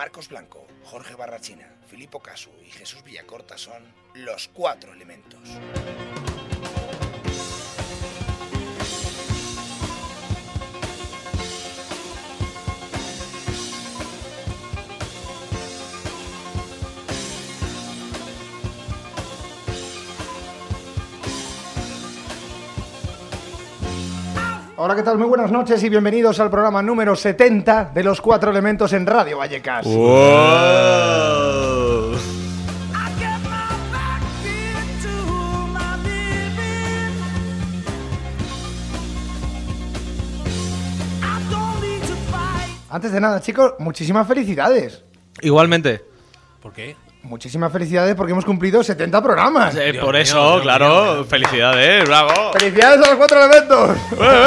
Marcos Blanco, Jorge Barrachina, Filippo Casu y Jesús Villacorta son los 4 elementos. Hola, ¿qué tal? Muy buenas noches y bienvenidos al programa número 70 de Los 4 Elementos en Radio Vallecas. ¡Wow! Antes de nada, chicos, muchísimas felicidades. Igualmente. ¿Por qué? Muchísimas felicidades porque hemos cumplido 70 programas. Por eso, Dios claro. mío. Felicidades, bravo. ¡Felicidades a los 4 elementos!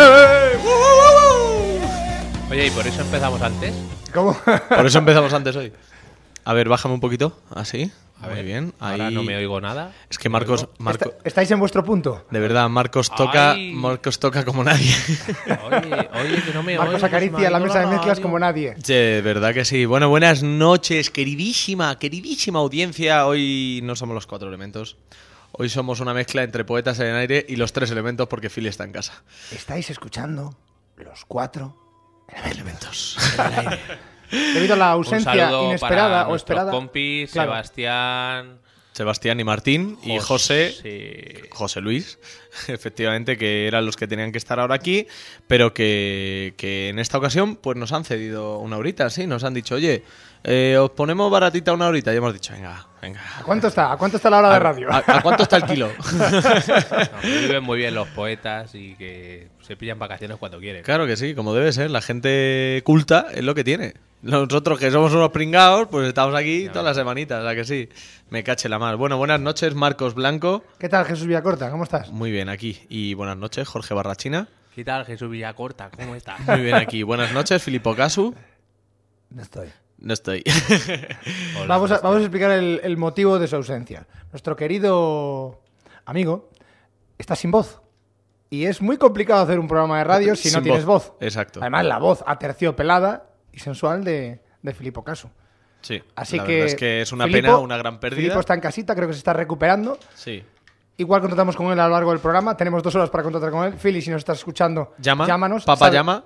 Oye, ¿y por eso empezamos antes? ¿Cómo? Por eso empezamos antes hoy. A ver, bájame un poquito. Así. A Muy ver, bien. Ahora Ahí. no me oigo nada. Es que Marcos. ¿Estáis en vuestro punto? De verdad, Marcos toca. Ay. Marcos toca como nadie. Oye, que no me Marcos oigo, acaricia se me la ha ido mesa de mezclas radio. como nadie. De verdad que sí. Bueno, buenas noches, queridísima audiencia. Hoy no somos los 4 elementos. Hoy somos una mezcla entre Poetas en el Aire y los 3 elementos porque Phil está en casa. Estáis escuchando los 4 Elementos. debido a la Un ausencia saludo inesperada para o nuestros esperada. compis, Claro. Sebastián y Martín y José. Sí. José Luis, efectivamente, que eran los que tenían que estar ahora aquí, pero que en esta ocasión pues nos han cedido una horita, sí, nos han dicho, oye, os ponemos baratita una horita, y hemos dicho, venga. ¿A cuánto está? ¿A cuánto está la hora de radio? ¿A cuánto está el kilo? No, que viven muy bien los poetas y que se pillan vacaciones cuando quieren. Claro que sí, como debe ser, la gente culta es lo que tiene. Nosotros que somos unos pringados, pues estamos aquí todas las semanitas, ¿a que sí? Me cache la mar. Bueno, buenas noches, Marcos Blanco. ¿Qué tal, Jesús Villacorta? ¿Cómo estás? Muy bien, aquí. Y buenas noches, Jorge Barrachina. ¿Qué tal, Jesús Villacorta? ¿Cómo estás? Muy bien, aquí. Buenas noches, Filippo Casu. No estoy. No estoy. Hola, Vamos a explicar el motivo de su ausencia. Nuestro querido amigo está sin voz. Y es muy complicado hacer un programa de radio si no Sin tienes voz. Exacto. Además, la voz aterciopelada y sensual de Filippo Casu. Sí, Así la que verdad es que es una Filippo- pena, una gran pérdida. Filippo está en casita, creo que se está recuperando. Sí. Igual contratamos con él a lo largo del programa. Tenemos 2 horas para contratar con él. Fili, si nos estás escuchando, llámanos. Papá llama.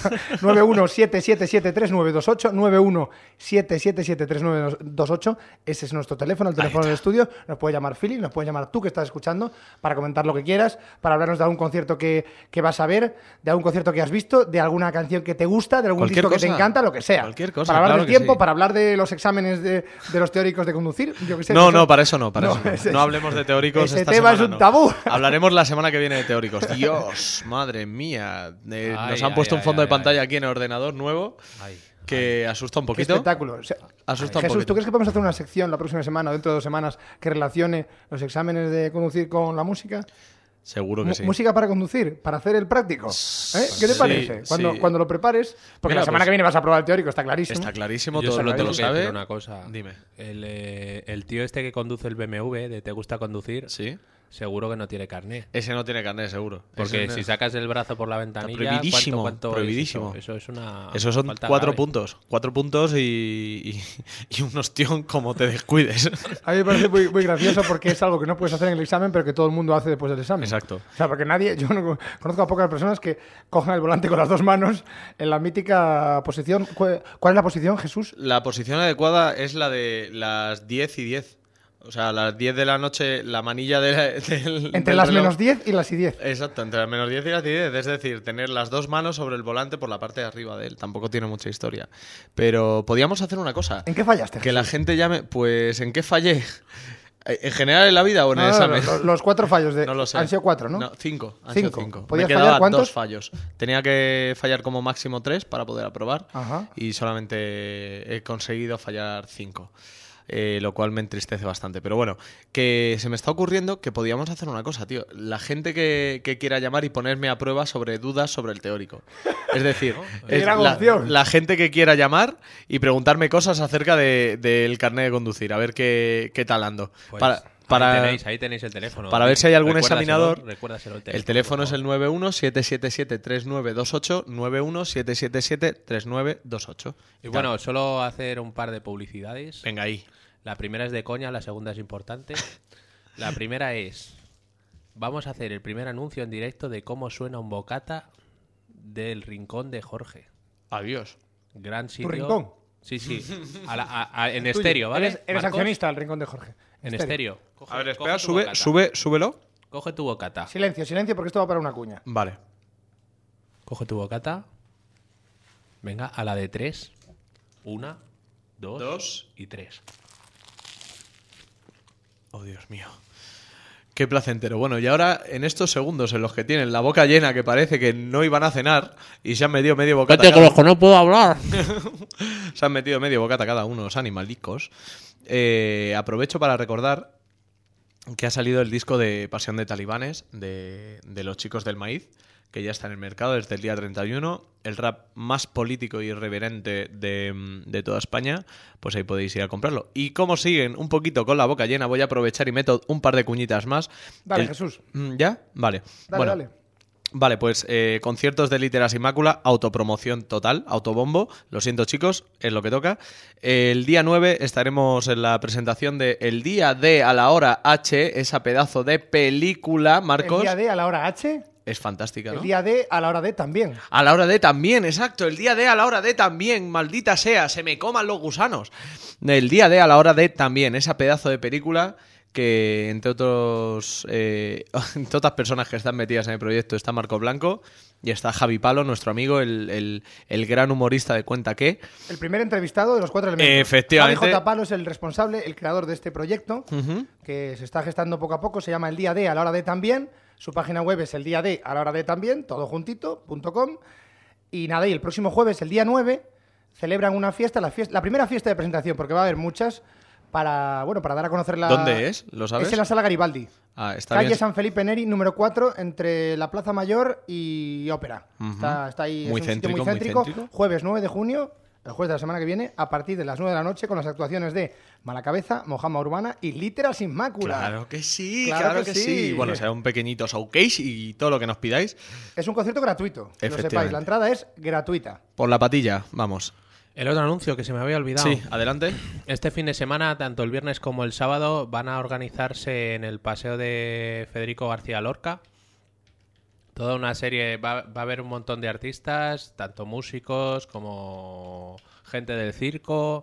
917773928, 917773928. Ese es nuestro teléfono, el teléfono del estudio. Nos puede llamar Fili, nos puede llamar tú que estás escuchando para comentar lo que quieras, para hablarnos de algún concierto que vas a ver, de algún concierto que has visto, de alguna canción que te gusta, de algún Cualquier disco que te cosa. encanta, lo que sea. Cualquier cosa, para hablar claro del que tiempo, sí. para hablar de los exámenes de los teóricos de conducir. Yo que sé, No, eso- no, para eso no. Para No, eso no. ese- No hablemos de teóricos ese esta tema es semana, un tabú. no. Hablaremos la semana que viene de teóricos. Dios, madre mía. Nos han puesto un fondo de pantalla aquí en el ordenador nuevo Ay. que asusta un Qué poquito. espectáculo. O sea, Asusta un Jesús, poquito. ¿tú crees que podemos hacer una sección la próxima semana o dentro de 2 semanas que relacione los exámenes de conducir con la música? Seguro que sí. Música para conducir, para hacer el práctico. ¿Qué te Sí, parece? sí. Cuando lo prepares, porque Mira, la semana pues, que viene vas a probar el teórico, está clarísimo. Está clarísimo, Yo todo solo el mundo tengo lo que decir sabe. una cosa. Dime. El tío este que conduce el BMW, de Te Gusta Conducir, Sí. seguro que no tiene carné. Ese no tiene carnet, seguro. Porque Ese no- si sacas el brazo por la ventanilla, prohibidísimo, ¿cuánto prohibidísimo. es eso? Eso es una Esos son falta 4 grave. puntos. 4 puntos y un ostión como te descuides. A mí me parece muy, muy gracioso porque es algo que no puedes hacer en el examen, pero que todo el mundo hace después del examen. Exacto. O sea, porque yo no conozco a pocas personas que cojan el volante con las 2 manos en la mítica posición. ¿Cuál es la posición, Jesús? La posición adecuada es la de las 10 y 10. O sea, a las 10 de la noche, la manilla del Entre del las reloj. menos 10 y las y 10. Exacto, entre las menos 10 y las 10. Es decir, tener las 2 manos sobre el volante por la parte de arriba de él. Tampoco tiene mucha historia. Pero podíamos hacer una cosa. ¿En qué fallaste? Que la Jesús? gente llame. Pues, ¿en qué fallé? ¿En general en la vida o en el No, examen? los 4 fallos No lo sé. han sido 4, ¿no? No, 5. Han Cinco. sido 5. ¿Podías Me fallar quedaban cuántos? 2 fallos. Tenía que fallar como máximo 3 para poder aprobar. Ajá. Y solamente he conseguido fallar 5. Lo cual me entristece bastante. Pero bueno, que se me está ocurriendo que podíamos hacer una cosa, tío. La gente que quiera llamar y ponerme a prueba sobre dudas sobre el teórico. Es decir, es Gran opción. la gente que quiera llamar y preguntarme cosas acerca del carnet de conducir. A ver qué tal ando. Pues, para, ahí tenéis el teléfono. para ver si hay algún Recuérdaselo, examinador. recuérdaselo El teléfono es el 91-777-3928, 91-777-3928. Y bueno, solo hacer un par de publicidades. Venga ahí. La primera es de coña, la segunda es importante. La primera es... Vamos a hacer el primer anuncio en directo de cómo suena un bocata del Rincón de Jorge. Adiós. Gran sitio. ¿Tu rincón? Sí, sí. En Tuyo. estéreo, ¿vale? Eres Marcos? accionista del rincón de Jorge. En estéreo. Coge- A ver, coge espera, tu bocata. súbelo. Coge tu bocata. Silencio, silencio, porque esto va para una cuña. Vale. Coge tu bocata. Venga, a la de 3. 1, 2 y 3. Oh, Dios mío. Qué placentero. Bueno, y ahora, en estos segundos en los que tienen la boca llena, que parece que no iban a cenar y se han metido medio bocata. que no puedo hablar. Se han metido medio bocata cada uno, los animalicos. Aprovecho para recordar que ha salido el disco de Pasión de Talibanes de los Chicos del Maíz, que ya está en el mercado desde el día 31. El rap más político y irreverente de toda España, pues ahí podéis ir a comprarlo. Y como siguen un poquito con la boca llena, voy a aprovechar y meto un par de cuñitas más. Dale, Jesús. ¿Ya? Vale. Dale, bueno, dale. Vale, pues conciertos de Literas Inmácula, autopromoción total, autobombo. Lo siento, chicos, es lo que toca. El día 9 estaremos en la presentación de El Día D a la Hora H, esa pedazo de película, Marcos. El día D a la hora H. Es fantástica, ¿no? El día D a la hora D también. A la hora D también, exacto. El día D a la hora D también. Maldita sea, se me coman los gusanos. El día D a la hora D también. Esa pedazo de película que, entre otras personas que están metidas en el proyecto, está Marco Blanco y está Javi Palo, nuestro amigo, el gran humorista de Cuenta Qué. El primer entrevistado de los 4 elementos. Efectivamente. Javi J. Palo es el responsable, el creador de este proyecto, Ujú. que se está gestando poco a poco. Se llama El Día D a la hora D también. Su página web es el día D a la hora D también, todo juntito.com. Y nada, y el próximo jueves, el día 9, celebran una fiesta, la primera fiesta de presentación, porque va a haber muchas, para dar a conocer la... ¿Dónde es? ¿Lo sabes? Es en la Sala Garibaldi. Ah, está Calle bien. San Felipe Neri, número 4, entre la Plaza Mayor y Ópera. Ujú. Está ahí, Muy es un sitio céntrico, muy muy céntrico. céntrico. Jueves 9 de junio, el jueves de la semana que viene, a partir de las 9 de la noche, con las actuaciones de Malacabeza, Mojama Urbana y Literas Inmácula. Claro que sí, Claro claro que que sí. sí. Bueno, será un pequeñito showcase y todo lo que nos pidáis. Es un concierto gratuito, que lo sepáis. Efectivamente. La entrada es gratuita. Por la patilla, vamos. El otro anuncio que se me había olvidado. Sí, adelante. Este fin de semana, tanto el viernes como el sábado, van a organizarse en el Paseo de Federico García Lorca toda una serie. Va a haber un montón de artistas, tanto músicos como gente del circo,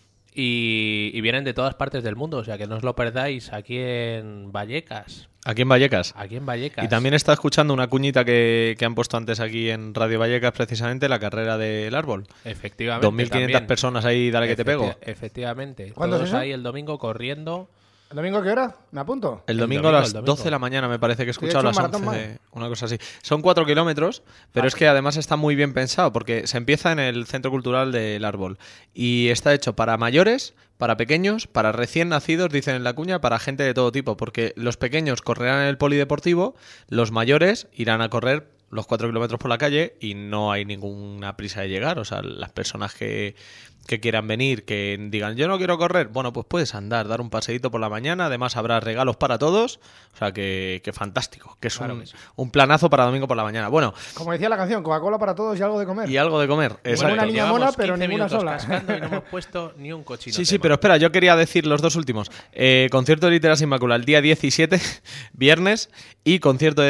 y vienen de todas partes del mundo. O sea, que no os lo perdáis aquí en Vallecas. Aquí en Vallecas. Aquí en Vallecas. Y también está escuchando una cuñita que han puesto antes aquí en Radio Vallecas, precisamente, la carrera del árbol. Efectivamente. 2.500 también. personas ahí, dale que te pego. Efectivamente. ¿Cuándo es Todos eso? ahí el domingo corriendo. ¿El domingo a qué hora? ¿Me apunto? El El domingo domingo, a las el domingo. 12 de la mañana me parece que he Sí, he escuchado hecho las un 11 maratón una cosa así. Son 4 kilómetros, pero es que además está muy bien pensado porque se empieza en el Centro Cultural del Árbol y está hecho para mayores, para pequeños, para recién nacidos, dicen en la cuña, para gente de todo tipo, porque los pequeños correrán en el polideportivo, los mayores irán a correr los 4 kilómetros por la calle y no hay ninguna prisa de llegar. O sea, las personas que quieran venir, que digan yo no quiero correr, bueno, pues puedes andar, dar un paseíto por la mañana, además habrá regalos para todos, o sea que fantástico, que es Claro que sí. un planazo para domingo por la mañana. Bueno, Como decía la canción, Coca-Cola para todos y algo de comer. y algo de comer. Exacto. una niña llevamos mona, pero 15 ninguna minutos sola. cascando y no hemos puesto ni un cochino. Sí, tema. pero espera, yo quería decir los dos últimos. Concierto de Literas Inmácula el día 17, viernes, y concierto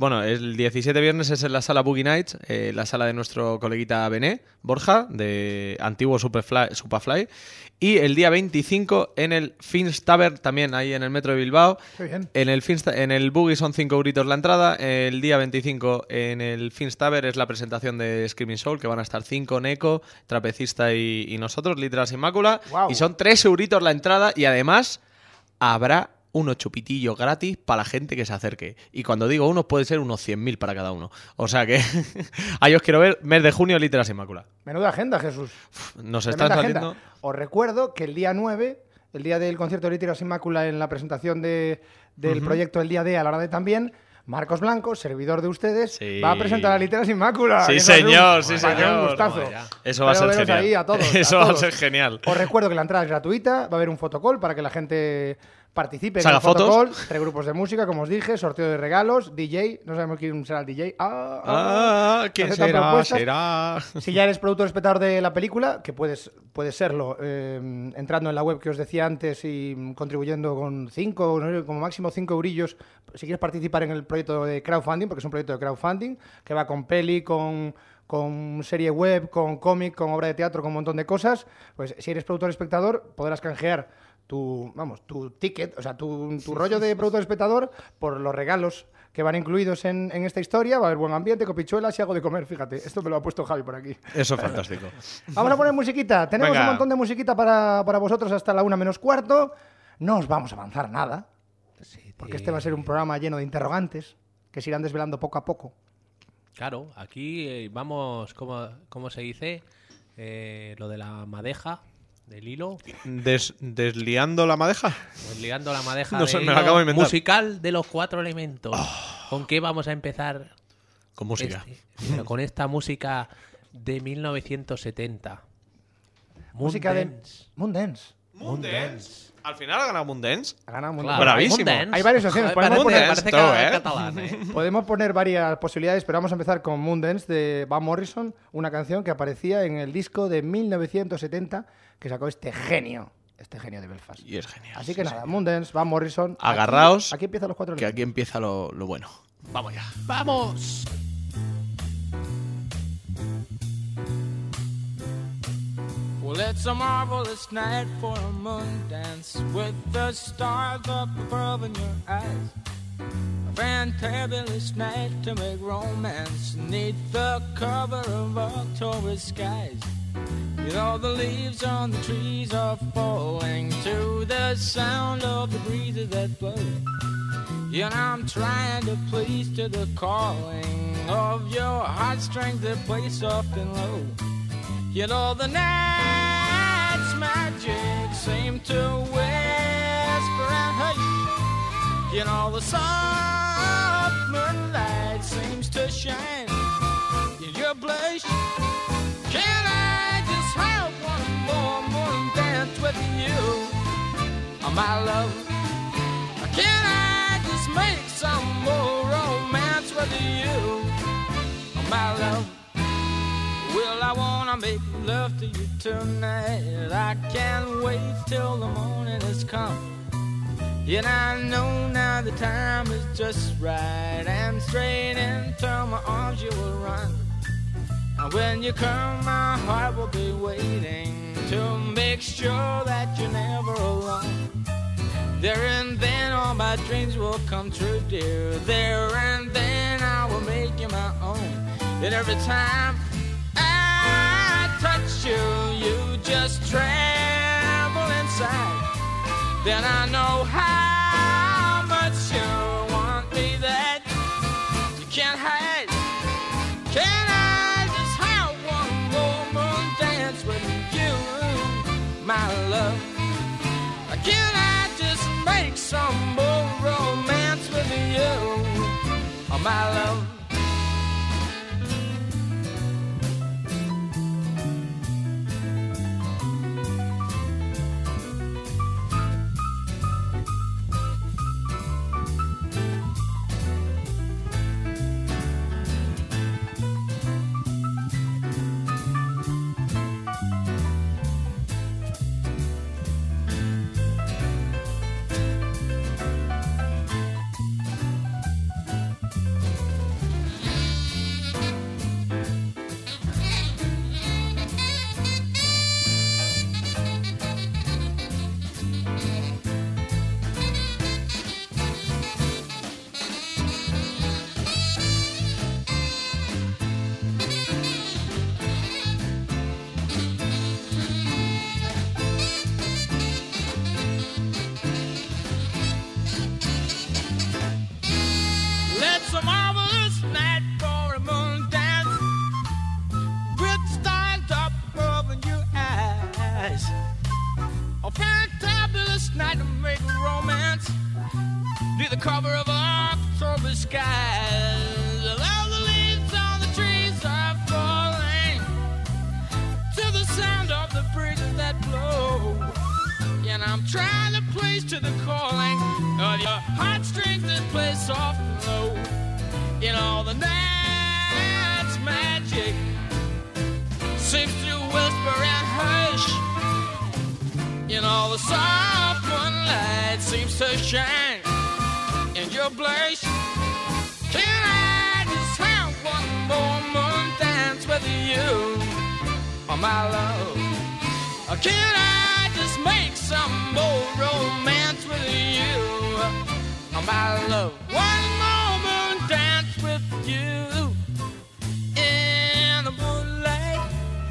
el 17 viernes es en la sala Boogie Nights, la sala de nuestro coleguita Bené, Borja, de antiguo Superfly, y el día 25 en el Fins Tavern, también ahí en el metro de Bilbao. Qué bien. En el Boogie son 5 euritos la entrada. El día 25 en el Fins Tavern es la presentación de Screaming Soul, que van a estar 5, Neko, Trapecista y nosotros, Literas Inmácula. Guau. Y son 3 euritos la entrada y además habrá unos chupitillos gratis para la gente que se acerque. Y cuando digo unos, puede ser unos 100.000 para cada uno. O sea que ahí os quiero ver, mes de junio, Literas Inmácula. Menuda agenda, Jesús. Nos están Tremenda saliendo... agenda. Os recuerdo que el día 9, el día del concierto de Literas Inmácula, en la presentación del proyecto El Día D a la hora de también, Marcos Blanco, servidor de ustedes, Sí. va a presentar a Literas Inmácula. Sí, Que eso es señor, sí, va a ser señor. un gustazo. Toma ya. Eso va a ser Pero veros genial. ahí a todos, Eso a va a todos. ser genial. Os recuerdo que la entrada es gratuita, va a haber un fotocall para que la gente participen Saca en el protocol, fotos. 3 grupos de música, como os dije, sorteo de regalos, DJ, no sabemos quién será el DJ. ¿Quién aceptan será? propuestas. Será. Si ya eres productor o espectador de la película, que puedes serlo entrando en la web que os decía antes y contribuyendo con 5, no sé, como máximo 5 eurillos, si quieres participar en el proyecto de crowdfunding, porque es un proyecto de crowdfunding que va con peli, con serie web, con cómic, con obra de teatro, con un montón de cosas, pues si eres productor o espectador podrás canjear tu ticket, o sea, tu rollo de productor o espectador por los regalos que van incluidos en esta historia. Va a haber buen ambiente, copichuelas y algo de comer, fíjate. Esto me lo ha puesto Javi por aquí. Eso es fantástico. Vamos a poner musiquita. Tenemos Venga. un montón de musiquita para vosotros hasta la 1:45. No os vamos a avanzar nada, porque este va a ser un programa lleno de interrogantes que se irán desvelando poco a poco. Claro, aquí vamos, ¿cómo se dice? Lo de la madeja, del hilo. ¿Desliando la madeja? Pues liando la madeja No sé, del me lo acabo de hilo inventar. musical de los 4 elementos. ¿Con qué vamos a empezar? Con música. Pero con esta música de 1970. Música de Moondance. Moondance. Moondance. Al final ha ganado Moondance. Ha ganado Claro, Moondance. Bravísimo. Moondance. Hay varias opciones. Joder, Podemos poner- parece Moondance, que tú, catalán, Podemos poner varias posibilidades, pero vamos a empezar con Moondance de Van Morrison, una canción que aparecía en el disco de 1970 que sacó este genio de Belfast. Y es genial. Así que nada, Moondance, Van Morrison. Agarraos, Aquí empiezan los 4 que aquí empieza lo bueno. Vamos ya. ¡Vamos! Well, it's a marvelous night for a moon dance with the stars up above in your eyes. A fantabulous night to make romance neath the cover of October skies. You know the leaves on the trees are falling to the sound of the breezes that blow. And I'm trying to please to the calling of your heartstrings that play soft and low. You know the night's magic seem to whisper and hush. You know the soft moonlight seems to shine in your blush. Can I just have one more moon dance with you, oh, my love? Can I just make some more romance with you, oh, my love? Well, I wanna make love to you tonight. I can't wait till the morning has come. And I know now the time is just right, and straight into my arms you will run. And when you come, my heart will be waiting to make sure that you're never alone. There and then all my dreams will come true, dear. There and then I will make you my own. And every time I touch you, you just tremble inside. Then I know how much you want me that you can't hide. Can I just have one more moon dance with you, my love? Can I just make some more romance with you, oh, my love? It's a marvelous night for a moon dance with stars up above in your eyes. A fantabulous night to make romance near the cover of October skies. All the leaves on the trees are falling to the sound of the breezes that blow. And I'm trying to place to the calling of your heartstrings that play soft and low. In all the night's magic seems to whisper and hush. In all the soft moonlight seems to shine in your blush. Can I just have one more moon dance with you, oh my love? Or can I just make some more romance with you, oh my love? One more moon dance with you in the moonlight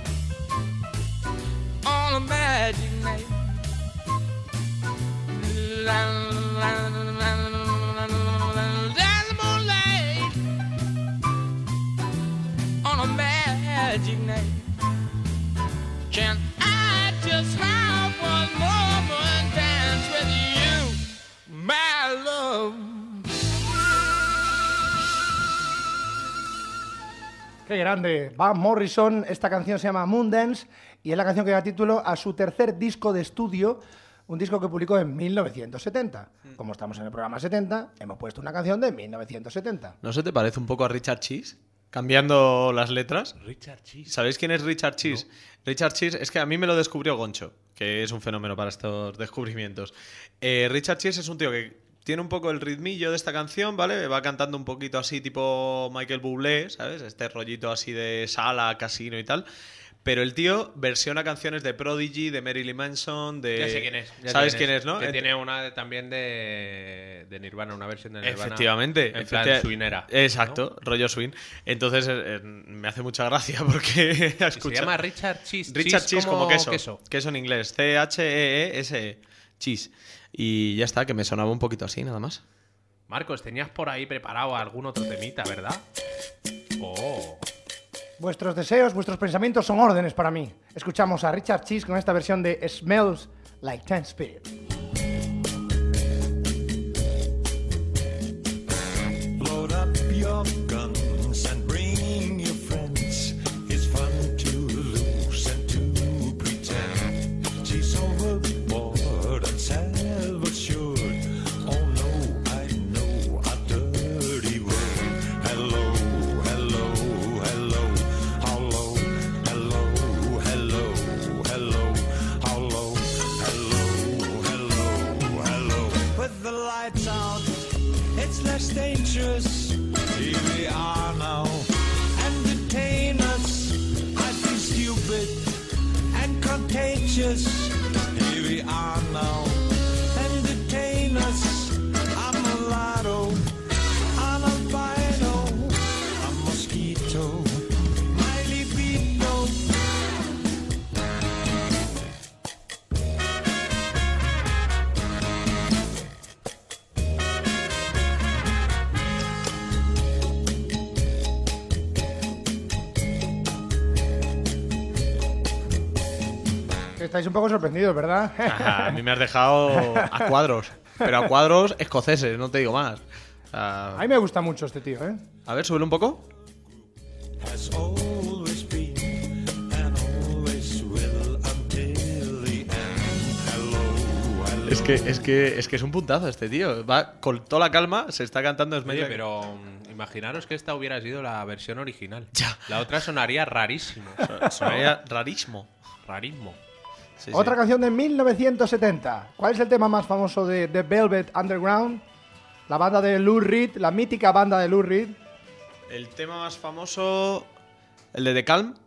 on a magic night. On a magic night, can I just have one moment dance with you, my love? Qué grande. Van Morrison, esta canción se llama Moondance y es la canción que da título a su tercer disco de estudio, un disco que publicó en 1970. Como estamos en el programa 70, hemos puesto una canción de 1970. ¿No se te parece un poco a Richard Cheese? Cambiando las letras. Richard Cheese. ¿Sabéis quién es Richard Cheese? No. Richard Cheese es que a mí me lo descubrió Goncho, que es un fenómeno para estos descubrimientos. Richard Cheese es un tío que tiene un poco el ritmillo de esta canción, ¿vale? Va cantando un poquito así tipo Michael Bublé, ¿sabes? Este rollito así de sala, casino y tal. Pero el tío versiona canciones de Prodigy, de Marilyn Manson, de... Ya sé quién es. ¿Sabes quién es, no? Que tiene una también de Nirvana, una versión de Nirvana. Efectivamente. En plan swinera. Exacto, ¿no? Rollo swing. Entonces me hace mucha gracia porque... Se llama Richard Cheese. Richard Cheese como queso. Queso en inglés. C-H-E-E-S-E. Cheese. Y ya está, que me sonaba un poquito así, nada más. Marcos, tenías por ahí preparado algún otro temita, ¿verdad? Oh... Vuestros deseos, vuestros pensamientos son órdenes para mí. Escuchamos a Richard Cheese con esta versión de Smells Like Teen Spirit. Load up your guns and bring your friends. It's fun to lose and to pretend. She's overboard and self-assured. Oh no, I know a dirty word. Hello, hello, hello. How low, hello, hello, hello. How low, hello, hello, hello. With the lights out, it's less dangerous. Here we are now. Entertain us. I feel stupid and contagious. Here we are now. Entertain us. I'm a mulatto. I'm albino. A mosquito. My libido. Estáis un poco sorprendidos, ¿verdad? A mí me has dejado a cuadros. Pero a cuadros escoceses, no te digo más. A mí me gusta mucho este tío, ¿eh? A ver, súbelo un poco. Has always been and always will until the end. Hello, hello. Es que es un puntazo este tío. Va con toda la calma, se está cantando. Oye, pero imaginaros que esta hubiera sido la versión original. Ya. La otra sonaría rarísimo. Sonaría rarísimo. Rarísimo. Sí, Otra sí. canción de 1970. ¿Cuál es el tema más famoso de The Velvet Underground? La banda de Lou Reed, la mítica banda de Lou Reed. El tema más famoso... ¿El de The Calm?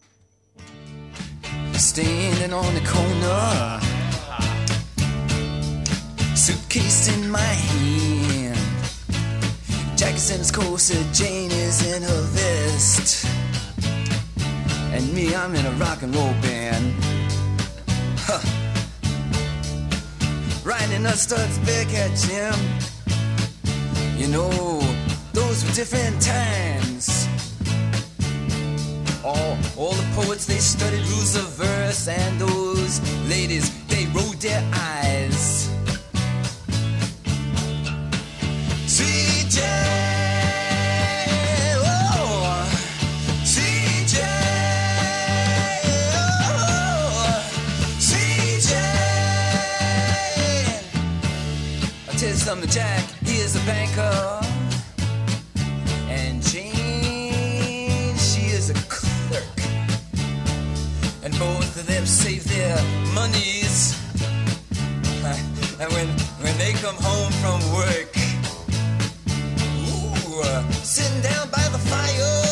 Standing on the corner, suitcase in my hand, Jack's in his corset, Jane is in her vest, and me, I'm in a rock and roll band. Huh. Riding a Studs Bearcat Jim. You know, those were different times. All the poets, they studied rules of verse, and those ladies, they rolled their eyes. CJ, oh, CJ, oh, CJ. Here's Thumb the Jack, he is a banker. And Jane, she is a clerk. And both of them save their monies. And when they come home from work, sitting down by the fire,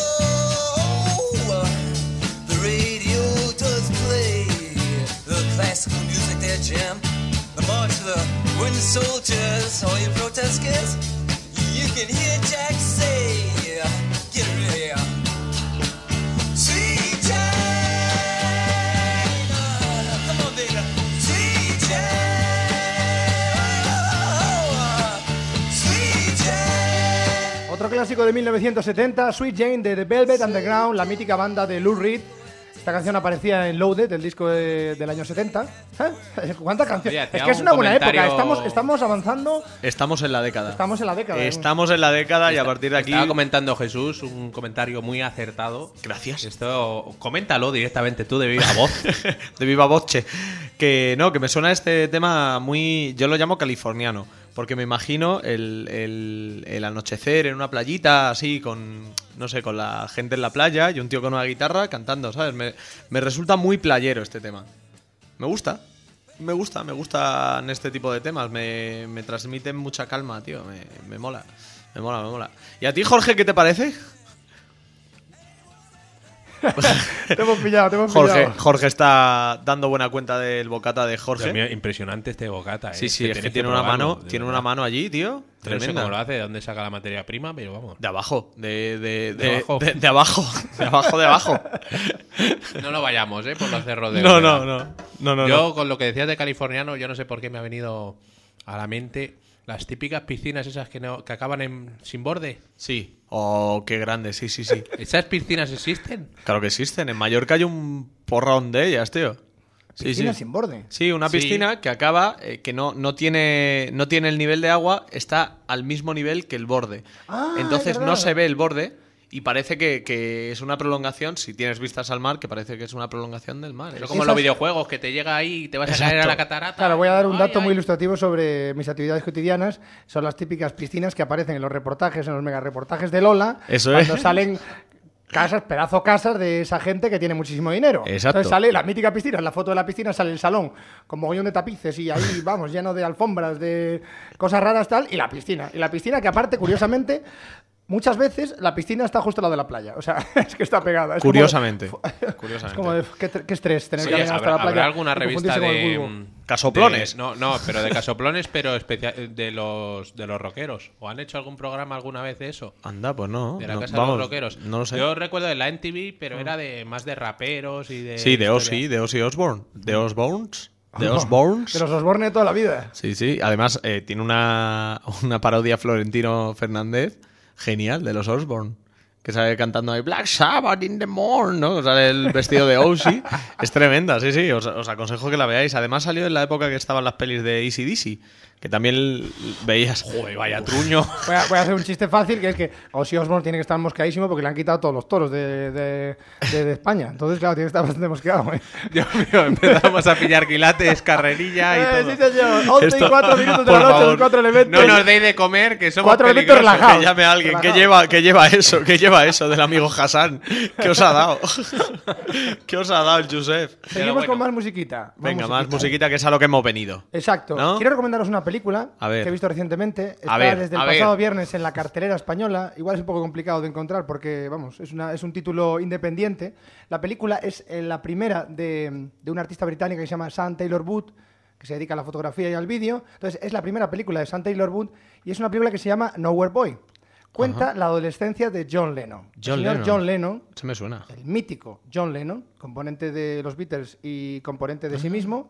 the radio does play the classical music, their jam. The march of the wooden soldiers, all you protesters, you can hear Jack say, get ready, Sweet Jane, come on baby, Sweet Jane, Sweet Jane. Otro clásico de 1970, Sweet Jane de The Velvet Underground, la mítica banda de Lou Reed. Esta canción aparecía en Loaded, el disco del año 70. ¿Cuántas canciones? Oye, es que es una buena época, comentario- estamos avanzando. Estamos en la década. Estamos en la década. Estamos en la década y a partir de aquí... Estaba comentando Jesús un comentario muy acertado. Gracias. Esto, coméntalo directamente tú de viva voz. de viva voce. Que no, que me suena este tema muy... Yo lo llamo californiano. Porque me imagino el anochecer en una playita así con... No sé, con la gente en la playa y un tío con una guitarra cantando, ¿sabes? Me resulta muy playero este tema. Me gustan este tipo de temas. Me transmiten mucha calma, tío. Me mola. Me mola. ¿Y a ti, Jorge, qué te parece? Te hemos pillado. Jorge está dando buena cuenta del bocata de Dios mío, mío, impresionante este bocata. Sí, Es es que tiene una mano allí, tío. No sé Tremenda. cómo lo hace, de dónde saca la materia prima, pero vamos. De abajo, De abajo. de abajo, de abajo. No lo vayamos, por los cerros de... No. Yo, con lo que decías de californiano, yo no sé por qué me ha venido a la mente las típicas piscinas esas que acaban sin borde. Sí. Oh, qué grande, sí. ¿Esas piscinas existen? Claro que existen. En Mallorca hay un porrón de ellas, tío. Sí, Piscina sin borde. Sí, una piscina que acaba, que no tiene el nivel de agua, está al mismo nivel que el borde. Entonces es verdad. no se ve el borde y parece que es una prolongación, si tienes vistas al mar, que parece que es una prolongación del mar. Pero como en los videojuegos, que te llega ahí y te vas a Exacto. caer a la catarata. Claro, voy a dar un dato Ay, muy ay. ilustrativo sobre mis actividades cotidianas. Son las típicas piscinas que aparecen en los reportajes, en los mega reportajes de Lola. Eso cuando es. salen pedazo casas de esa gente que tiene muchísimo dinero. Exacto. Entonces sale la mítica piscina, en la foto de la piscina sale el salón con mogollón de tapices y ahí, vamos, lleno de alfombras, de cosas raras tal, y la piscina. Y la piscina que aparte, curiosamente, muchas veces la piscina está justo al lado de la playa. O sea, es que está pegada. Es Curiosamente. Como, es como de, qué estrés tener que Oye, llegar hasta la playa. ¿habrá alguna y revista confundirse con el de vulgo. Casoplones. No, pero de casoplones, pero de los rockeros. ¿O han hecho algún programa alguna vez de eso? Anda, pues no. De la no, casa vamos, de los rockeros. No lo sé. Yo recuerdo de la MTV, pero era más de raperos y de... Sí, de historia. Ozzy Osbourne. De Osbournes. De Osbournes. De los Osborne de toda la vida. Sí. Además, tiene una parodia Florentino Fernández genial de los Osbourne. Que sale cantando ahí Black Sabbath in the morning, ¿no? Sale el vestido de Ozzy. Es tremenda, sí. Os aconsejo que la veáis. Además salió en la época que estaban las pelis de AC/DC, que también veías. Joder, vaya truño. Voy a hacer un chiste fácil, que es que Ozzy Osbourne tiene que estar mosqueadísimo porque le han quitado todos los toros de España. Entonces, claro, tiene que estar bastante mosqueado. Dios mío, empezamos a pillar quilates, carrerilla y todo. Sí, señor. 11 y 4 minutos de Por la noche, favor, los 4 elementos. No nos deis de comer, que somos 4 elementos peligrosos. relajados. Que llame a alguien Relajado. que lleva eso del amigo Hassan. ¿Qué os ha dado? ¿Qué os ha dado el Josep? Seguimos bueno. con más musiquita. Venga, más musiquita, que es a lo que hemos venido. Exacto. ¿No? Quiero recomendaros una película A ver. que he visto recientemente. Está ver, desde el a ver. pasado viernes en la cartelera española. Igual es un poco complicado de encontrar porque, vamos, es un título independiente. La película es la primera de una artista británica que se llama Sam Taylor Wood, que se dedica a la fotografía y al vídeo. Entonces, es la primera película de Sam Taylor Wood y es una película que se llama Nowhere Boy. Cuenta la adolescencia de John Lennon. John Lennon, Se me suena. el mítico John Lennon, componente de los Beatles y componente de sí mismo,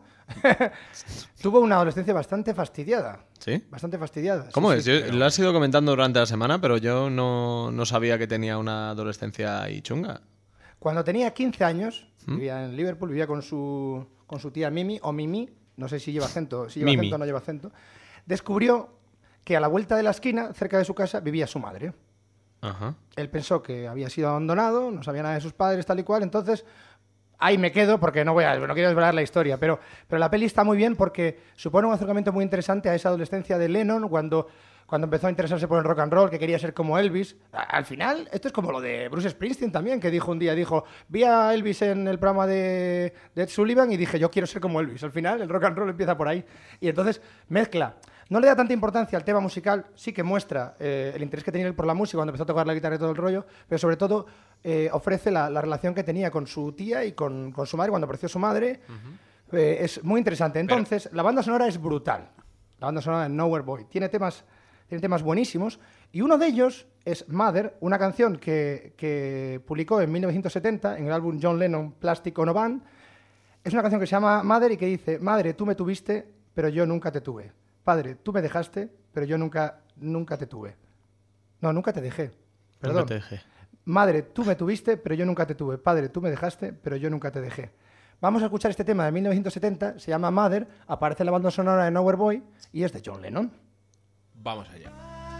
tuvo una adolescencia bastante fastidiada. ¿Sí? Bastante fastidiada. ¿Cómo sí, es? sí, Yo pero- lo has ido comentando durante la semana, pero yo no sabía que tenía una adolescencia ahí chunga. Cuando tenía 15 años, vivía en Liverpool, vivía con su tía Mimi, o Mimi, no sé si lleva acento, Mimi. acento o no lleva acento, descubrió que a la vuelta de la esquina, cerca de su casa, vivía su madre. Ajá. Él pensó que había sido abandonado, no sabía nada de sus padres, tal y cual, entonces ahí me quedo porque no quiero desvelar la historia, pero la peli está muy bien porque supone un acercamiento muy interesante a esa adolescencia de Lennon cuando empezó a interesarse por el rock and roll, que quería ser como Elvis. Al final, esto es como lo de Bruce Springsteen también, que dijo un día, vi a Elvis en el programa de Ed Sullivan y dije, yo quiero ser como Elvis. Al final, el rock and roll empieza por ahí. Y entonces, mezcla. No le da tanta importancia al tema musical, sí que muestra el interés que tenía él por la música cuando empezó a tocar la guitarra y todo el rollo, pero sobre todo ofrece la relación que tenía con su tía y con su madre cuando apareció su madre. Es muy interesante. Entonces, la banda sonora es brutal. La banda sonora de Nowhere Boy. Tiene temas buenísimos y uno de ellos es Mother, una canción que publicó en 1970 en el álbum John Lennon Plastic Ono Band. Es una canción que se llama Mother y que dice: Madre, tú me tuviste, pero yo nunca te tuve. Padre, tú me dejaste, pero yo nunca te tuve. No, nunca te dejé. Perdón. Nunca te dejé. Madre, tú me tuviste, pero yo nunca te tuve. Padre, tú me dejaste, pero yo nunca te dejé. Vamos a escuchar este tema de 1970, se llama Mother, aparece en la banda sonora de Nowhere Boy y es de John Lennon. Vamos allá.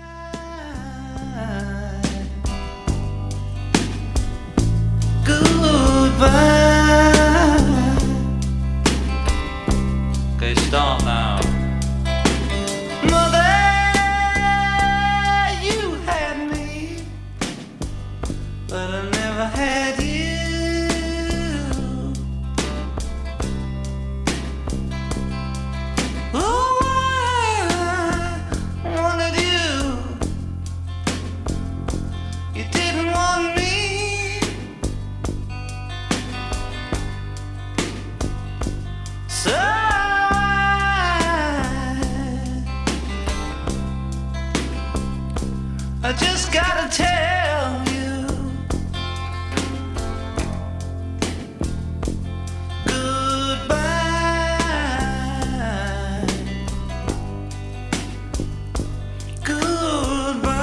Goodbye. Okay, start now. Mother, you had me, but I never had you. Oh, I wanted you. You didn't want me. So I just gotta tell you, goodbye. Goodbye.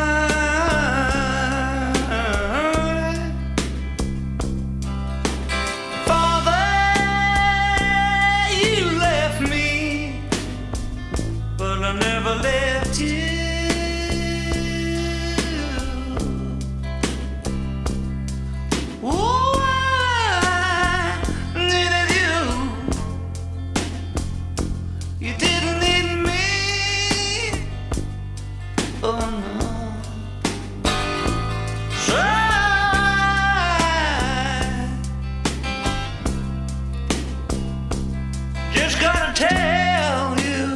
Father, you left me, but I never left you. Oh, I needed you. You didn't need me. Oh no. So I just gotta tell you.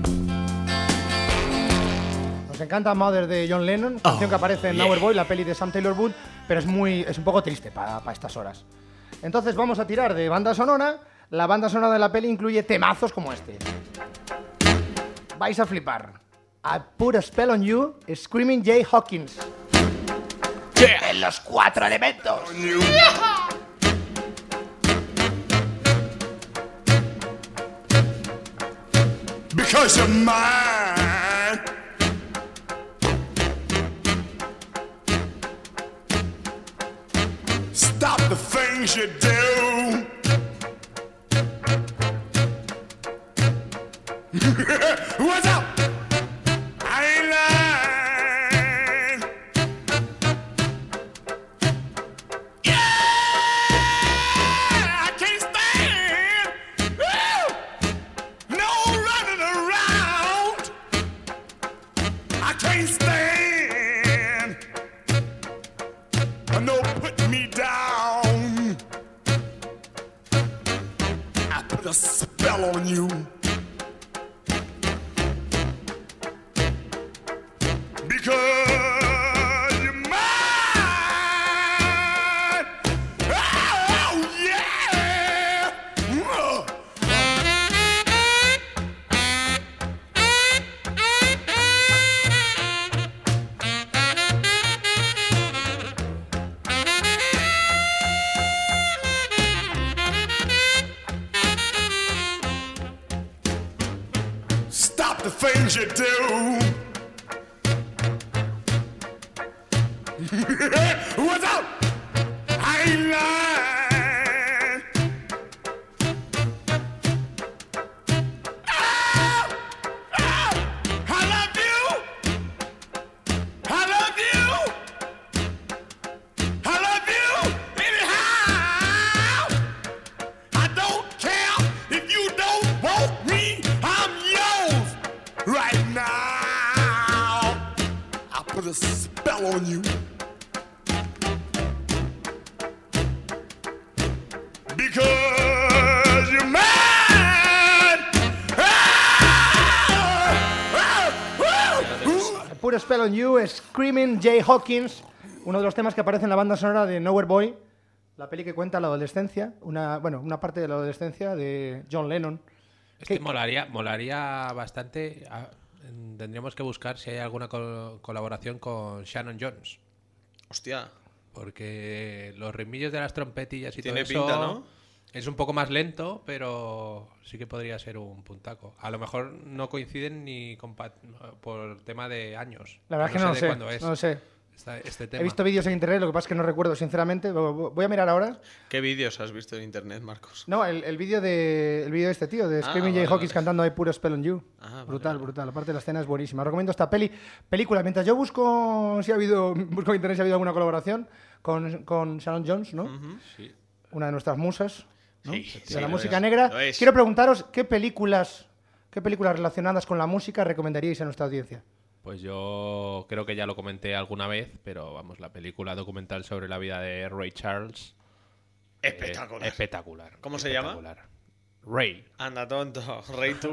Nos encanta Mother de John Lennon, canción que aparece en Nowhere Boy, la peli de Sam Taylor Wood, pero es un poco triste para estas horas. Entonces vamos a tirar de banda sonora. La banda sonora de la peli incluye temazos como este. Vais a flipar. I Put a Spell on You, Screaming Jay Hawkins. En los 4 elementos. Because you're mine. Stop the things you do. What's up? I ain't lying. Yeah, I can't stand. Woo! No running around. I can't stand. No putting me down. I put a spell on you. Because you're mine. Oh, yeah. Stop the things you do. What's up? I ain't lying. Oh, oh, I love you. I love you. I love you anyhow. put a spell on you. Because you're mad. Put a Spell on You, Screaming Jay Hawkins, uno de los temas que aparece en la banda sonora de Nowhere Boy, la peli que cuenta la adolescencia, una parte de la adolescencia de John Lennon. Es que molaría bastante. Tendríamos que buscar si hay alguna colaboración con Shannon Jones. Hostia. Porque los ritmillos de las trompetillas y Tiene todo eso pinta, ¿no? es un poco más lento, pero sí que podría ser un puntaco. A lo mejor no coinciden ni por tema de años. La verdad es que no lo de sé. cuándo es No lo sé. este tema. He visto vídeos en internet, lo que pasa es que no recuerdo sinceramente. Voy a mirar ahora. ¿Qué vídeos has visto en internet, Marcos? No, el vídeo de este tío, de Screaming Jay vale, Hawkins vale. cantando I Put a Spell on You. Brutal. Aparte la escena es buenísima. Recomiendo esta película. Mientras yo busco en internet si ha habido alguna colaboración con Shannon Jones, ¿no? Sí. Una de nuestras musas, ¿no? Sí, de sí, la lo música es, negra. lo es. Quiero preguntaros qué películas relacionadas con la música recomendaríais a nuestra audiencia. Pues yo creo que ya lo comenté alguna vez, pero vamos, la película documental sobre la vida de Ray Charles. Espectacular. Espectacular. ¿Cómo se llama? Ray. Anda, tonto. Rey tú.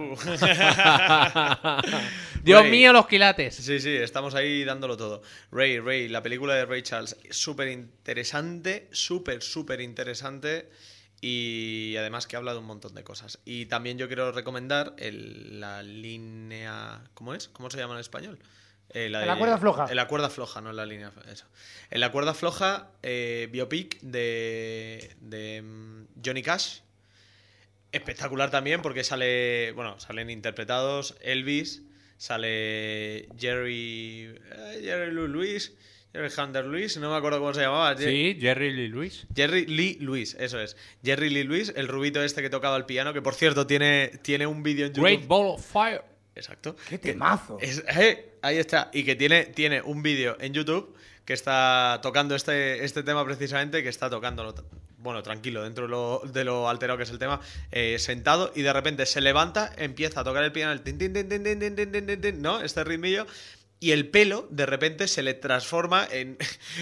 Dios Ray. mío, los quilates. Sí, estamos ahí dándolo todo. Ray, la película de Ray Charles. Súper interesante, súper interesante. Y además que habla de un montón de cosas. Y también yo quiero recomendar la línea... ¿Cómo es? ¿Cómo se llama en español? La cuerda floja. En la cuerda floja, no en la línea... Eso. En la cuerda floja, biopic de Johnny Cash. Espectacular también porque salen interpretados Elvis, sale Jerry Lee Lewis, Jerry Hunter Lewis, no me acuerdo cómo se llamaba. Sí, Jerry Lee Lewis. Jerry Lee Lewis, eso es. Jerry Lee Lewis, el rubito este que tocaba el piano, que por cierto tiene un vídeo en YouTube. Great Ball of Fire. Exacto. ¡Qué temazo! Ahí está. Y que tiene un vídeo en YouTube que está tocando este tema precisamente, que está tocándolo, bueno, tranquilo, dentro de lo alterado que es el tema, sentado, y de repente se levanta, empieza a tocar el piano, el tin, tin, tin, tin, tin, tin, tin, tin, tin, ¿no? Este ritmillo. Y el pelo, de repente, se le transforma en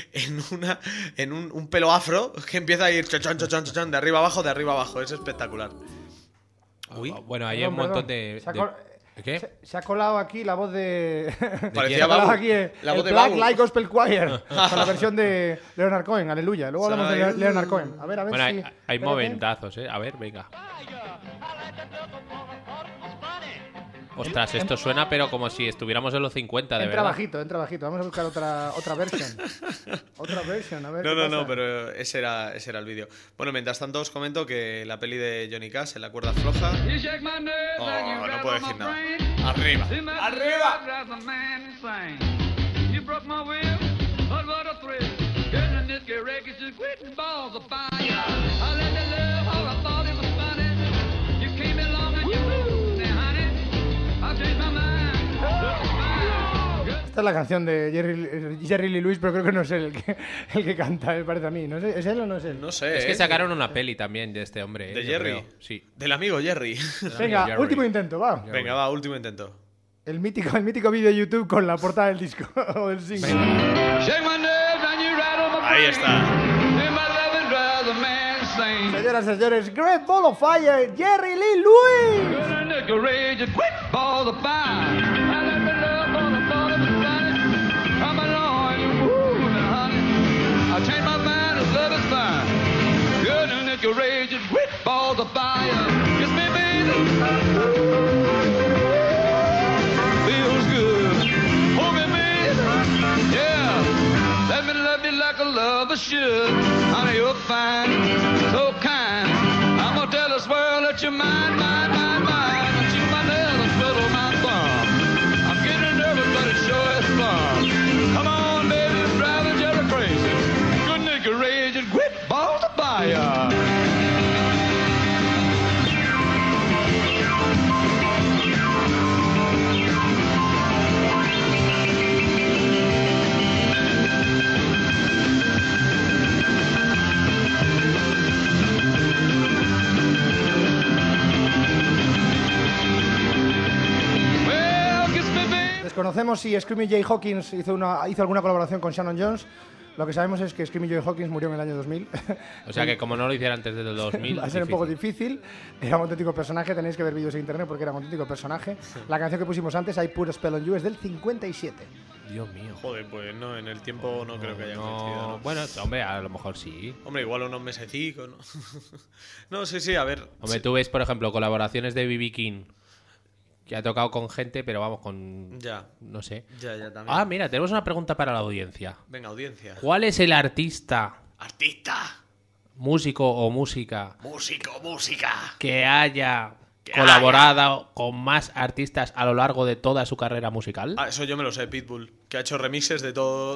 un pelo afro que empieza a ir chochón, chochón, chochón, de arriba abajo, de arriba abajo. Es espectacular. Uy. Bueno, hay un montón de... ¿Qué? Se ha colado aquí la voz de... Parecía Babu. Babu. Aquí La el voz de Black Babu. Light Gospel Choir, con la versión de Leonard Cohen, aleluya. Luego hablamos de Sonaba ahí. Leonard Cohen. A ver Bueno, si... hay espérate. momentazos, ¿eh? A ver, venga. Ostras, esto suena pero como si estuviéramos en los 50, de Entra verdad. bajito. Vamos a buscar otra versión. Otra versión, a ver qué No, pasa. pero ese era el vídeo. Bueno, mientras tanto os comento que la peli de Johnny Cash, en la cuerda floja... Oh, no puedo decir nada. Arriba. Esta es la canción de Jerry Lee Lewis, pero creo que no es él el que canta, me parece a mí. No sé, ¿es él o no es él? No sé. Es que sacaron una peli también de este hombre. ¿De yo Jerry? creo. Sí. Del amigo Jerry. Venga, Jerry. último intento, va. Venga, va, último intento. El mítico vídeo de YouTube con la portada del disco o del single. Ahí está. Señoras y señores, Great Ball of Fire, Jerry Lee Lewis. Feels good. Hold me, man. Yeah. Let me love you like a lover should. Honey, you're fine, so kind. I'm gonna tell this world that you're mine, mine, mine, mine. I chew my nails and twiddle my thumb. I'm getting nervous, but it sure is fun. Come on, baby, I'm driving Jerry crazy. Good nigga raging, quit balls of fire. Desconocemos si Screaming Jay Hawkins hizo alguna colaboración con Shannon Jones. Lo que sabemos es que Screaming Jay Hawkins murió en el año 2000. O sea que como no lo hiciera antes del 2000... Va a ser un poco difícil. Era un auténtico personaje. Tenéis que ver vídeos en internet porque era un auténtico personaje. La canción que pusimos antes, I Put a Spell on You, es del 57. Dios mío. Joder, pues no, en el tiempo no creo que haya coincidido, ¿no? Bueno, hombre, a lo mejor sí. Hombre, igual unos mesecicos, ¿no? No, sí, a ver. Hombre, sí. tú ves, por ejemplo, colaboraciones de B.B. King, que ha tocado con gente, pero vamos, con... Ya. No sé. Ya, también. Ah, mira, tenemos una pregunta para la audiencia. Venga, audiencia. ¿Cuál es el artista, ¡Artista! músico o música Música. que haya colaborado con más artistas a lo largo de toda su carrera musical? Ah, eso yo me lo sé, Pitbull, que ha hecho remixes de todo.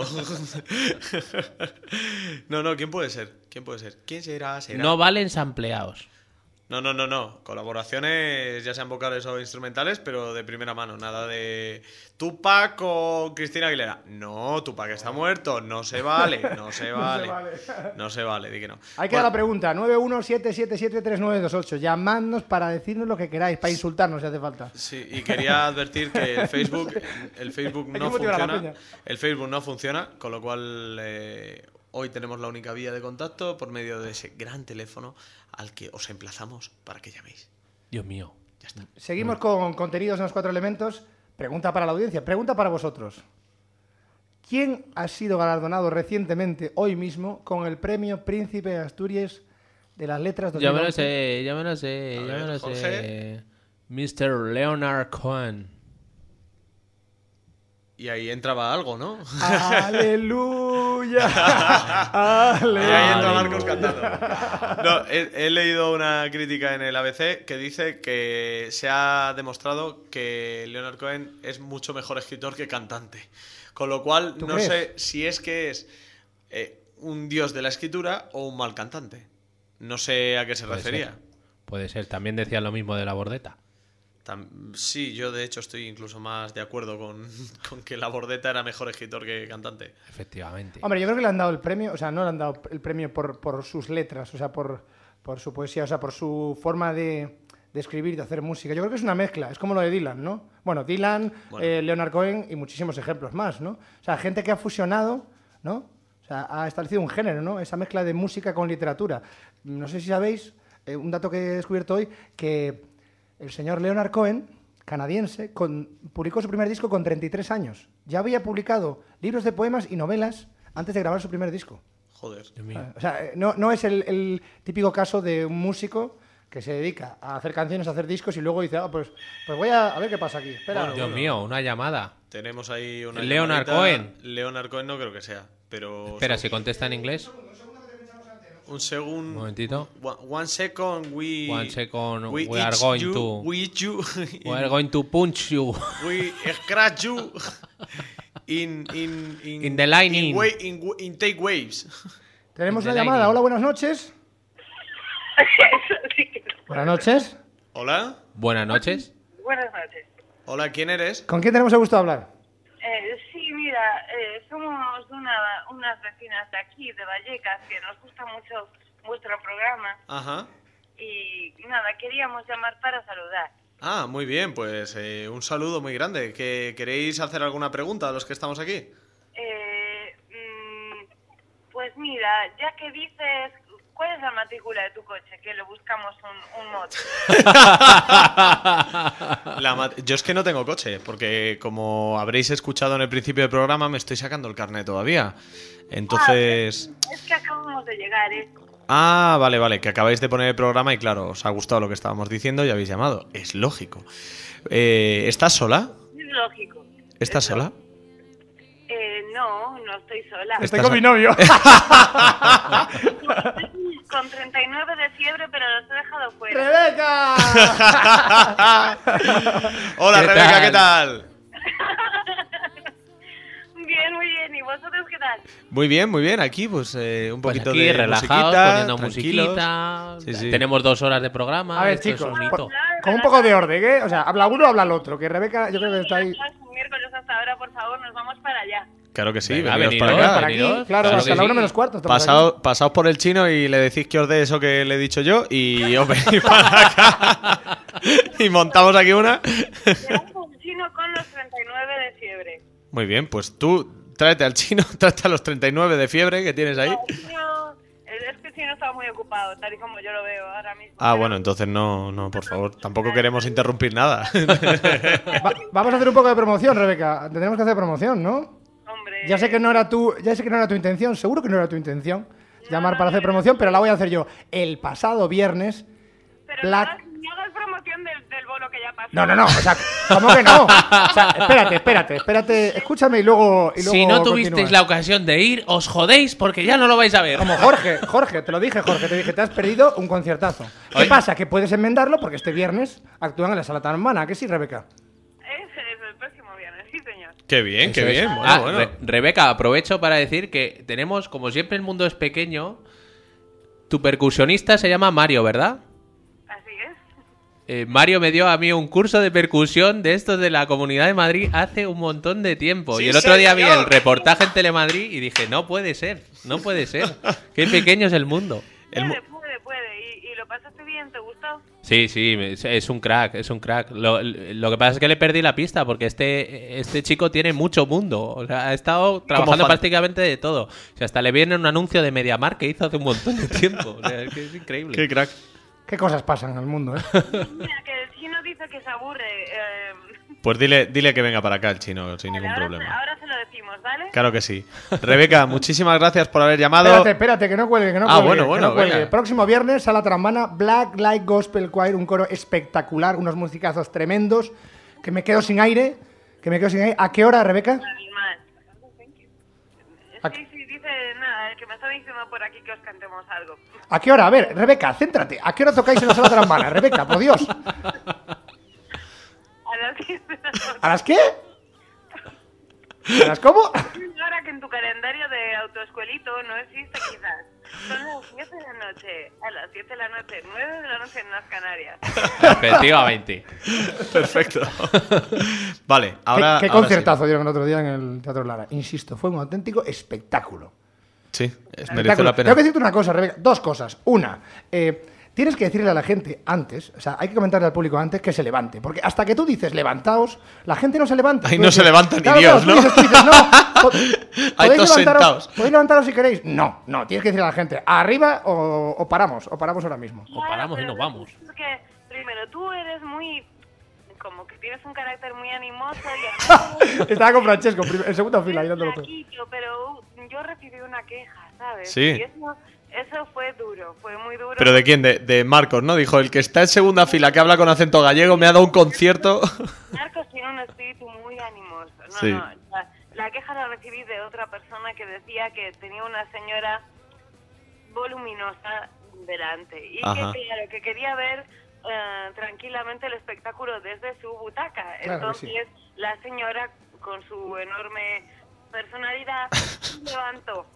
No, ¿quién puede ser? ¿Quién será? No valen sampleados. No. Colaboraciones, ya sean vocales o instrumentales, pero de primera mano. Nada de Tupac con Cristina Aguilera. No, Tupac está muerto. No se vale. No se vale, di que no. Ahí queda la pregunta. 917773928. Llamadnos para decirnos lo que queráis, para insultarnos si hace falta. Sí, y quería advertir que el Facebook no funciona. El Facebook no funciona, con lo cual hoy tenemos la única vía de contacto por medio de ese gran teléfono al que os emplazamos para que llaméis. Dios mío. Ya está. Seguimos con contenidos en los 4 elementos. Pregunta para la audiencia, pregunta para vosotros. ¿Quién ha sido galardonado recientemente, hoy mismo, con el premio Príncipe de Asturias de las Letras 2011? Ya me lo sé. Jorge. Mr. Leonard Cohen. Y ahí entraba algo, ¿no? ¡Aleluya! Y ahí entra Marcos cantando. No, he leído una crítica en el ABC que dice que se ha demostrado que Leonard Cohen es mucho mejor escritor que cantante. Con lo cual, no crees? sé si es que es un dios de la escritura o un mal cantante. No sé a qué se refería. Puede ser. También decían lo mismo de La Bordeta. Sí, yo de hecho estoy incluso más de acuerdo con que La Bordeta era mejor escritor que cantante. Efectivamente. Hombre, yo creo que le han dado el premio, o sea, no le han dado el premio por sus letras, o sea, por su poesía, o sea, por su forma de escribir y de hacer música. Yo creo que es una mezcla, es como lo de Dylan, ¿no? Bueno, Dylan, Leonard Cohen y muchísimos ejemplos más, ¿no? O sea, gente que ha fusionado, ¿no? O sea, ha establecido un género, ¿no? Esa mezcla de música con literatura. No sé si sabéis, un dato que he descubierto hoy, que el señor Leonard Cohen, canadiense, publicó su primer disco con 33 años. Ya había publicado libros de poemas y novelas antes de grabar su primer disco. Joder. Dios mío. O sea, no es el típico caso de un músico que se dedica a hacer canciones, a hacer discos y luego dice, pues voy a ver qué pasa aquí. Espera. Dios mío, una llamada. Tenemos ahí una Leonard llamadita. Cohen. Leonard Cohen no creo que sea, pero... Espera, si contesta en inglés. Un segundo. Un momentito. One second, we are going to punch you. We scratch you in the lining. In take waves. Tenemos The una llamada. Lightning. Hola, buenas noches. Buenas noches. Hola. Buenas noches. Buenas noches. Hola, ¿quién eres? ¿Con quién tenemos el gusto de hablar? Sí, mira, somos unas vecinas de aquí, de Vallecas, que nos gusta mucho vuestro programa. Ajá. Y nada, queríamos llamar para saludar. Ah, muy bien, pues un saludo muy grande. ¿Queréis hacer alguna pregunta a los que estamos aquí? Pues mira, ya que dices, ¿cuál es la matrícula de tu coche? Que le buscamos un mod. Yo es que no tengo coche, porque como habréis escuchado en el principio del programa, me estoy sacando el carnet todavía. Entonces... Es que acabamos de llegar, ¿eh? Ah, vale, que acabáis de poner el programa y claro, os ha gustado lo que estábamos diciendo y habéis llamado. Es lógico. ¿Estás sola? Es lógico. ¿Estás sola? No estoy sola. Estoy con mi novio. Con 39 de fiebre, pero los he dejado fuera. ¡Rebeca! Hola, ¿Qué Rebeca, tal? ¿qué tal? Bien, muy bien. ¿Y vosotros qué tal? Muy bien. Aquí, pues un Pues poquito aquí, de relajados, musiquita, poniendo tranquilos. musiquita. Sí. Tenemos 2 horas de programa. A ver, esto es chicos, un hito. con un poco de orden, ¿eh? O sea, habla uno, habla el otro. Que Rebeca, yo creo que está ahí. Un miércoles hasta ahora, por favor, nos vamos para allá. Claro que sí, Venga, venidos venidos, para acá. Para aquí, venidos. claro, Claro hasta que la 1 sí. menos cuarto. estamos aquí. Pasaos por el chino y le decís que os dé eso que le he dicho yo y os venís para acá y montamos aquí una. Llegamos al chino chino con los 39 de fiebre. Muy bien, pues tú tráete al chino, tráete a los 39 de fiebre que tienes ahí. Es que el chino está muy ocupado, tal y como yo lo veo ahora mismo. Ah, bueno, entonces no, por favor, tampoco queremos interrumpir nada. Vamos a hacer un poco de promoción, Rebeca. Tenemos que hacer promoción, ¿no? Hombre. Ya sé que no era tu intención, seguro que no era tu intención llamar para hacer promoción, pero la voy a hacer yo. El pasado viernes, Pero Black... no hagas promoción del bolo que ya pasó. No, o sea, ¿cómo que no? O sea, espérate, escúchame y luego Si no tuvisteis continúas. la ocasión de ir, os jodéis porque ya no lo vais a ver. Como Jorge, te lo dije, Jorge, te dije, te has perdido un conciertazo. ¿Qué Oye. pasa? Que puedes enmendarlo porque este viernes actúan en la Sala Tarmana, ¿a que sí, Rebeca? Es el próximo viernes, sí, señor. Qué bien, qué Eso es. bien. Bueno, bueno. Rebeca, aprovecho para decir que tenemos, como siempre el mundo es pequeño, tu percusionista se llama Mario, ¿verdad? Así es. Mario me dio a mí un curso de percusión de estos de la Comunidad de Madrid hace un montón de tiempo. Sí, y el otro día vi señor. el reportaje en Telemadrid y dije, no puede ser. Qué pequeño es el mundo. Puede. ¿Y lo pasaste bien? ¿Te gustó? Sí, es un crack. Lo que pasa es que le perdí la pista porque este chico tiene mucho mundo. O sea, ha estado trabajando fan. prácticamente de todo. O sea, hasta le viene un anuncio de MediaMarkt que hizo hace un montón de tiempo. O sea, es que es increíble. Qué crack. ¿Qué cosas pasan en el mundo, eh? Mira, que el chino dice que se aburre. Pues dile que venga para acá el chino sin ningún problema. Ahora se lo decimos, ¿vale? Claro que sí. Rebeca, muchísimas gracias por haber llamado. Espérate, que no cuelgue, que no Ah, cuelgue. bueno, que no cuelgue. venga. Próximo viernes, Sala Tarambana, Black Light Gospel Choir, un coro espectacular, unos musicazos tremendos, que me quedo sin aire. ¿A qué hora, Rebeca? Mal. Sí, dice nada, el que me está diciendo por aquí que os cantemos algo. ¿A qué hora? A ver, Rebeca, céntrate. ¿A qué hora tocáis en la Sala Tarambana? Rebeca, por Dios. A las 10 de la noche. ¿A las qué? ¿A las cómo? Ahora que en tu calendario de autoescuelito no existe quizás. Son las 10 de la noche, a las 7 de la noche, 9 de la noche en las Canarias. Efectivamente. Perfecto. Vale, ahora. ¿Qué ahora conciertazo dieron el otro día en el Teatro Lara? Insisto, fue un auténtico espectáculo. Sí, merece Espectáculo. la pena. Tengo que decirte una cosa, Rebeca. Dos cosas. Una, tienes que decirle a la gente antes, o sea, hay que comentarle al público antes que se levante. Porque hasta que tú dices levantaos, la gente no se levanta. Ahí Tú no dices, se levantan ni claro, Dios, claro, ¿no? Tú dices, no, Ahí todos sentados. ¿podéis levantaros si queréis? No, tienes que decirle a la gente, arriba o paramos ahora mismo. O paramos y Claro, nos vamos. Porque, primero, tú eres muy... como que tienes un carácter muy animoso y además... Estaba con Francesco, en segunda fila, ahí dándolo todo. flaquillo, pero yo recibí una queja, ¿sabes? Sí. Y eso fue duro, fue muy duro. ¿Pero de quién? De Marcos, ¿no? Dijo, el que está en segunda fila, que habla con acento gallego, me ha dado un concierto. Marcos tiene un espíritu muy animoso. Sí. La queja la recibí de otra persona que decía que tenía una señora voluminosa delante y Ajá. que, claro, que quería ver tranquilamente el espectáculo desde su butaca. Claro que Entonces la señora, con su enorme personalidad, se levantó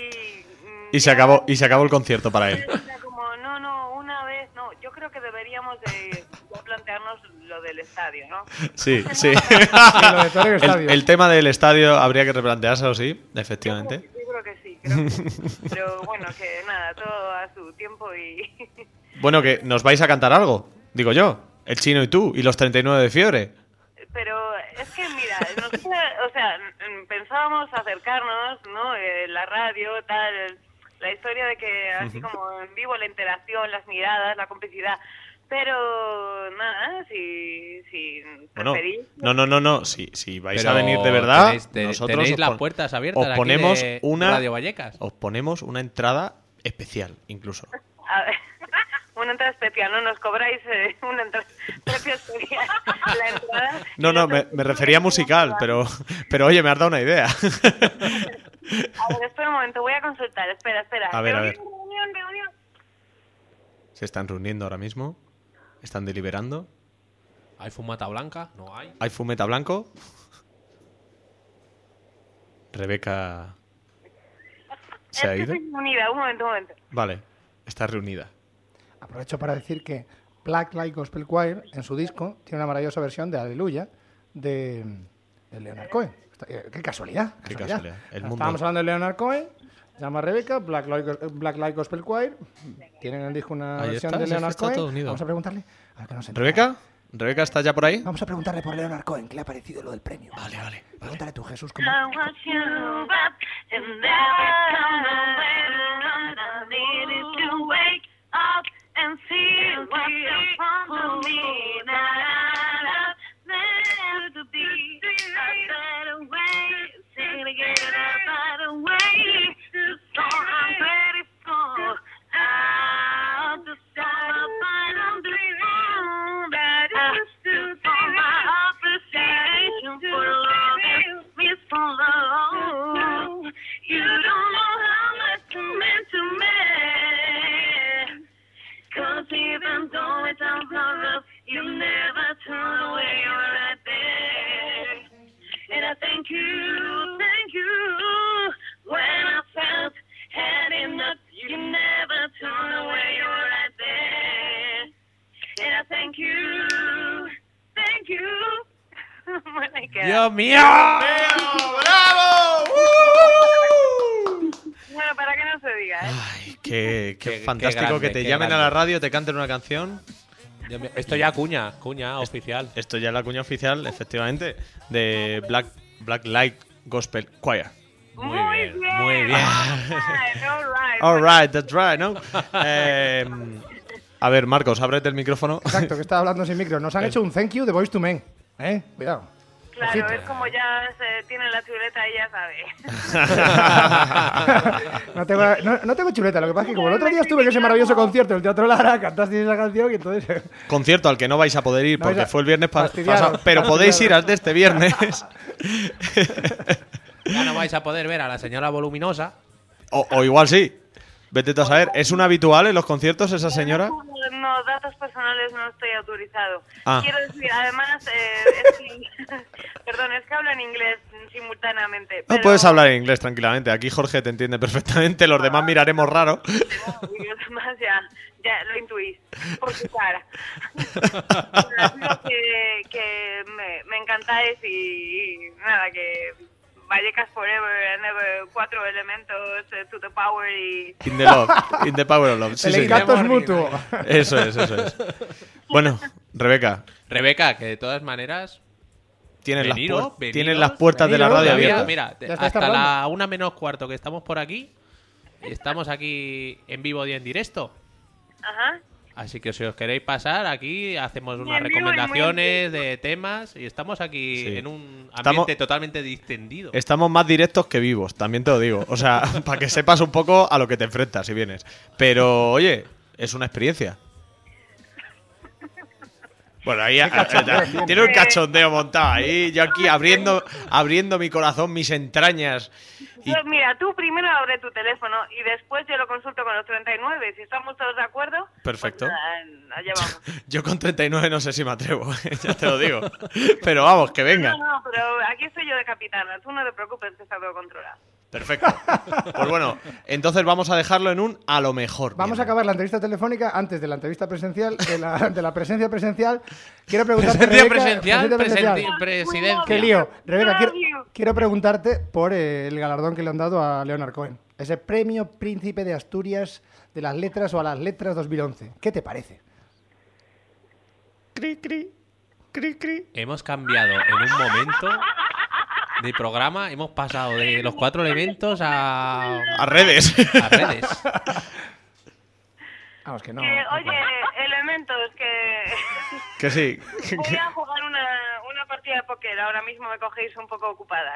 Y se acabó el concierto para él. Era como, una vez, yo creo que deberíamos de plantearnos lo del estadio, ¿no? Sí. Lo de todo el estadio. El tema del estadio habría que replanteárselo, sí, efectivamente. Yo creo que sí, creo que sí. Pero bueno, que nada, todo a su tiempo y... Bueno, que nos vais a cantar algo, digo yo. El chino y tú, y los 39 de fiebre. Pero es que, mira, nosotros, o sea, pensábamos acercarnos, ¿no? La radio, tal, la historia de que así como en vivo la interacción, las miradas, la complicidad. Pero nada, si Bueno, preferís... no. Si vais Pero a venir de verdad, tenéis nosotros os las pon- puertas abiertas os aquí ponemos de una Radio Vallecas. Os ponemos una entrada especial, incluso. A ver, una entrada especial, ¿no? Nos cobráis una entrada precio especial. La entrada... No, me refería a musical, pero oye, me has dado una idea. A ver, espera un momento, voy a consultar. Espera. A ver. Reunión. Se están reuniendo ahora mismo. Están deliberando. ¿Hay fumata blanca? No hay. ¿Hay fumeta blanco? Rebeca se ha Es que ido. estoy unida, un momento. Vale, está reunida. Aprovecho para decir que Black Light Gospel Choir, en su disco, tiene una maravillosa versión de Aleluya de Leonard Cohen. ¡Qué casualidad! Qué casualidad. El mundo- Estábamos hablando de Leonard Cohen, se llama Rebeca, Black Light Gospel Choir. Tienen en el disco una Ahí versión está, de si es que Leonard está Cohen. todo unido. Vamos a preguntarle. A ver, que nos entere. Rebeca, ¿Rebeca, estás ya por ahí? Vamos a preguntarle por Leonard Cohen, ¿qué le ha parecido lo del premio? Vale. Pregúntale tú, Jesús, ¿cómo? ¡Dios mío! ¡Bravo! Bueno, para que no se diga, ¿eh? Ay, qué Qué fantástico grande, que te qué llamen a grande. la radio, te canten una canción. Esto ya cuña oficial. Esto ya es la cuña oficial, efectivamente, de Black Light Gospel Choir. Muy bien, muy bien. All right, that's right, ¿no? A ver, Marcos, ábrete el micrófono. Exacto, que estaba hablando sin micro. Nos han hecho un thank you de Boyz II Men. Cuidado. Claro, Ojito. es como ya se tiene la chuleta y ya sabe. No tengo chuleta, lo que pasa es que como el otro día estuve en ese maravilloso concierto en el Teatro Lara, cantaste esa canción y entonces... Concierto al que no vais a poder ir No porque vais a- fue el viernes fastidiaros, pasado, pero podéis ir al de este viernes. Ya no vais a poder ver a la señora voluminosa. o igual sí. Vete tú a saber. ¿Es un habitual en los conciertos esa señora? No, datos personales no estoy autorizado. Ah. Quiero decir, además, perdón, es que hablo en inglés simultáneamente. No pero- puedes hablar en inglés tranquilamente. Aquí Jorge te entiende perfectamente. Los demás miraremos raro. Y los demás ya lo intuís por su cara. Digo que me encantáis y nada, que Vallecas Forever and Ever, 4 elementos to the power y... In the love. In the power of love. Sí, el señor. encanto es mutuo. Eso es. Bueno, Rebeca, Rebeca, que de todas maneras... tienes Veniros, tienes las puertas de la veniros, radio veniros. abiertas. Mira, Ya está hasta hablando. la 1 menos cuarto que estamos por aquí. Estamos aquí en vivo y en directo. Ajá. Así que si os queréis pasar, aquí hacemos unas En vivo y muy recomendaciones de temas y estamos aquí Sí. en un ambiente Estamos- totalmente distendido. Estamos más directos que vivos, también te lo digo. O sea, para que sepas un poco a lo que te enfrentas si vienes. Pero, oye, es una experiencia. Bueno, ahí tiene un cachondeo montado ahí. Yo aquí abriendo mi corazón, mis entrañas. Y Mira, tú primero abre tu teléfono y después yo lo consulto con los 39. Si estamos todos de acuerdo, Perfecto. pues, allá vamos. yo con 39 no sé si me atrevo, ya te lo digo. Pero vamos, que venga. No, pero aquí estoy yo de capitana. Tú no te preocupes que está todo controlado. Perfecto. Pues bueno, entonces vamos a dejarlo en un a lo mejor. Vamos a Bien. acabar la entrevista telefónica antes de la entrevista presencial, de la presencia presencial. Quiero preguntarte, Presencia Rebeca, presencial, presidencia. Qué lío. Rebeca, Love you. quiero preguntarte por el galardón que le han dado a Leonard Cohen. Ese premio Príncipe de Asturias de las Letras o a las Letras 2011. ¿Qué te parece? Cri, cri, cri, cri. Hemos cambiado en un momento de programa, hemos pasado de los 4 elementos a redes. a redes. Vamos, que no. Oye, elementos, que Que sí. voy a jugar una partida de póker. Ahora mismo me cogéis un poco ocupada.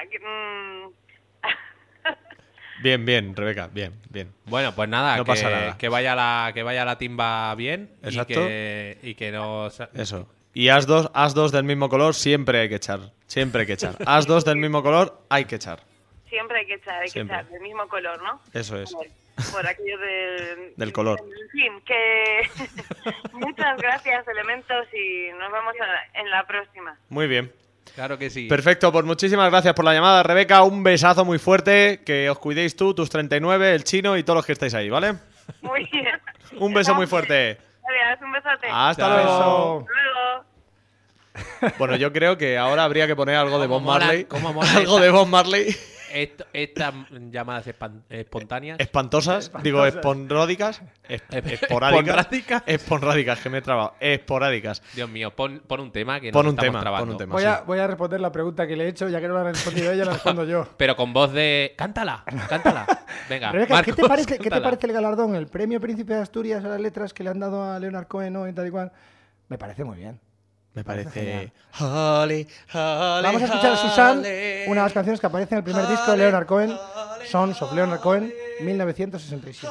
Bien, Rebeca, bien. Bueno, pues nada, No pasa nada. que vaya la timba bien Exacto. y que nos Eso. Y as dos del mismo color siempre hay que echar. As dos del mismo color hay que echar. Siempre hay que echar, Siempre. del mismo color, ¿no? Eso es. Por aquello Del color. En fin, que muchas gracias, elementos, y nos vemos en la próxima. Muy bien. Claro que sí. Perfecto, pues muchísimas gracias por la llamada, Rebeca. Un besazo muy fuerte. Que os cuidéis tú, tus 39, el chino y todos los que estáis ahí, ¿vale? Muy bien. Un beso muy fuerte. Adiós, un besote. Hasta Chao. luego. Hasta luego. Bueno, yo creo que ahora habría que poner algo de ¿Cómo Bob mola- Marley. cómo mola Algo esta- de Bob Marley. Estas llamadas espontáneas. Espantosas, digo, esporádicas. Esporádicas. Esporádicas, que me he trabado. Esporádicas. Dios mío, pon un tema que Pon nos un estamos tema, trabando. pon un tema. Voy a responder la pregunta que le he hecho, ya que no la ha respondido ella, la respondo yo. Pero con voz de... Cántala. Venga, Rebeca, Marcos, ¿qué te parece cántala. el galardón, el premio Príncipe de Asturias a las letras que le han dado a Leonard Cohen, ¿no? Y tal y cual? Me parece muy bien. Me parece... genial. Holly, Holly, Vamos a escuchar a Susan, Holly. una de las canciones que aparece en el primer disco de Leonard Cohen, Sons of Leonard Cohen, 1967.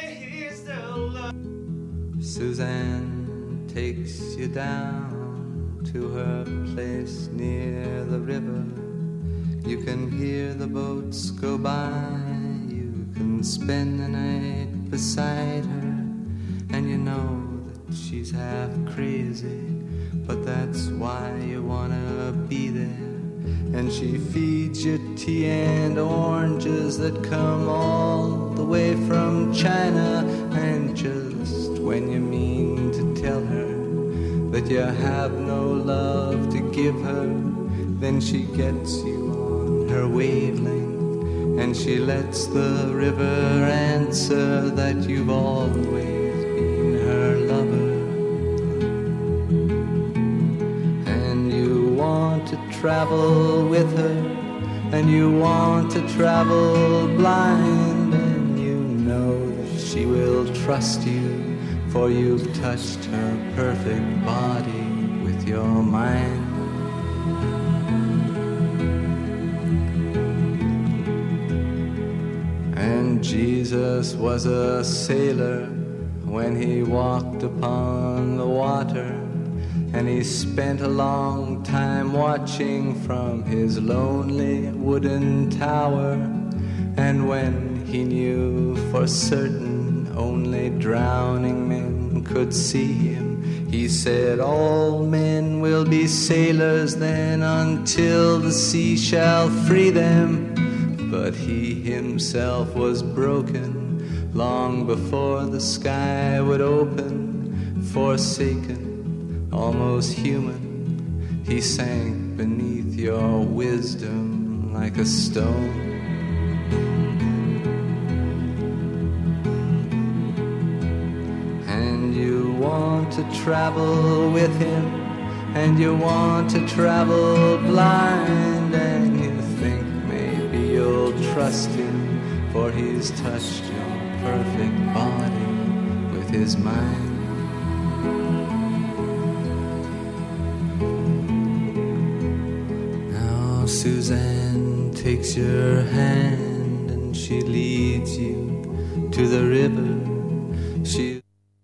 Suzanne takes you down to her place near the river. You can hear the boats go by. You can spend the night beside her. And you know that she's half crazy, but that's why you wanna be there. And she feeds you tea and oranges that come all the way from China. And just when you mean to tell her that you have no love to give her, then she gets you on her wavelength, and she lets the river answer that you've always been her lover. And you want to travel with her, and you want to travel blind, and you know that she will trust you, for you've touched her perfect body with your mind. And Jesus was a sailor when he walked upon the water, and he spent a long time watching from his lonely wooden tower. And when he knew for certain only drowning men could see him, he said, all men will be sailors then until the sea shall free them. But he himself was broken long before the sky would open. Forsaken, almost human, he sank beneath your wisdom like a stone. And you want to travel with him, and you want to travel blind, and you think maybe you'll trust him, for he's touched your perfect body with his mind. Now Suzanne takes your hand and she leads you to the river. She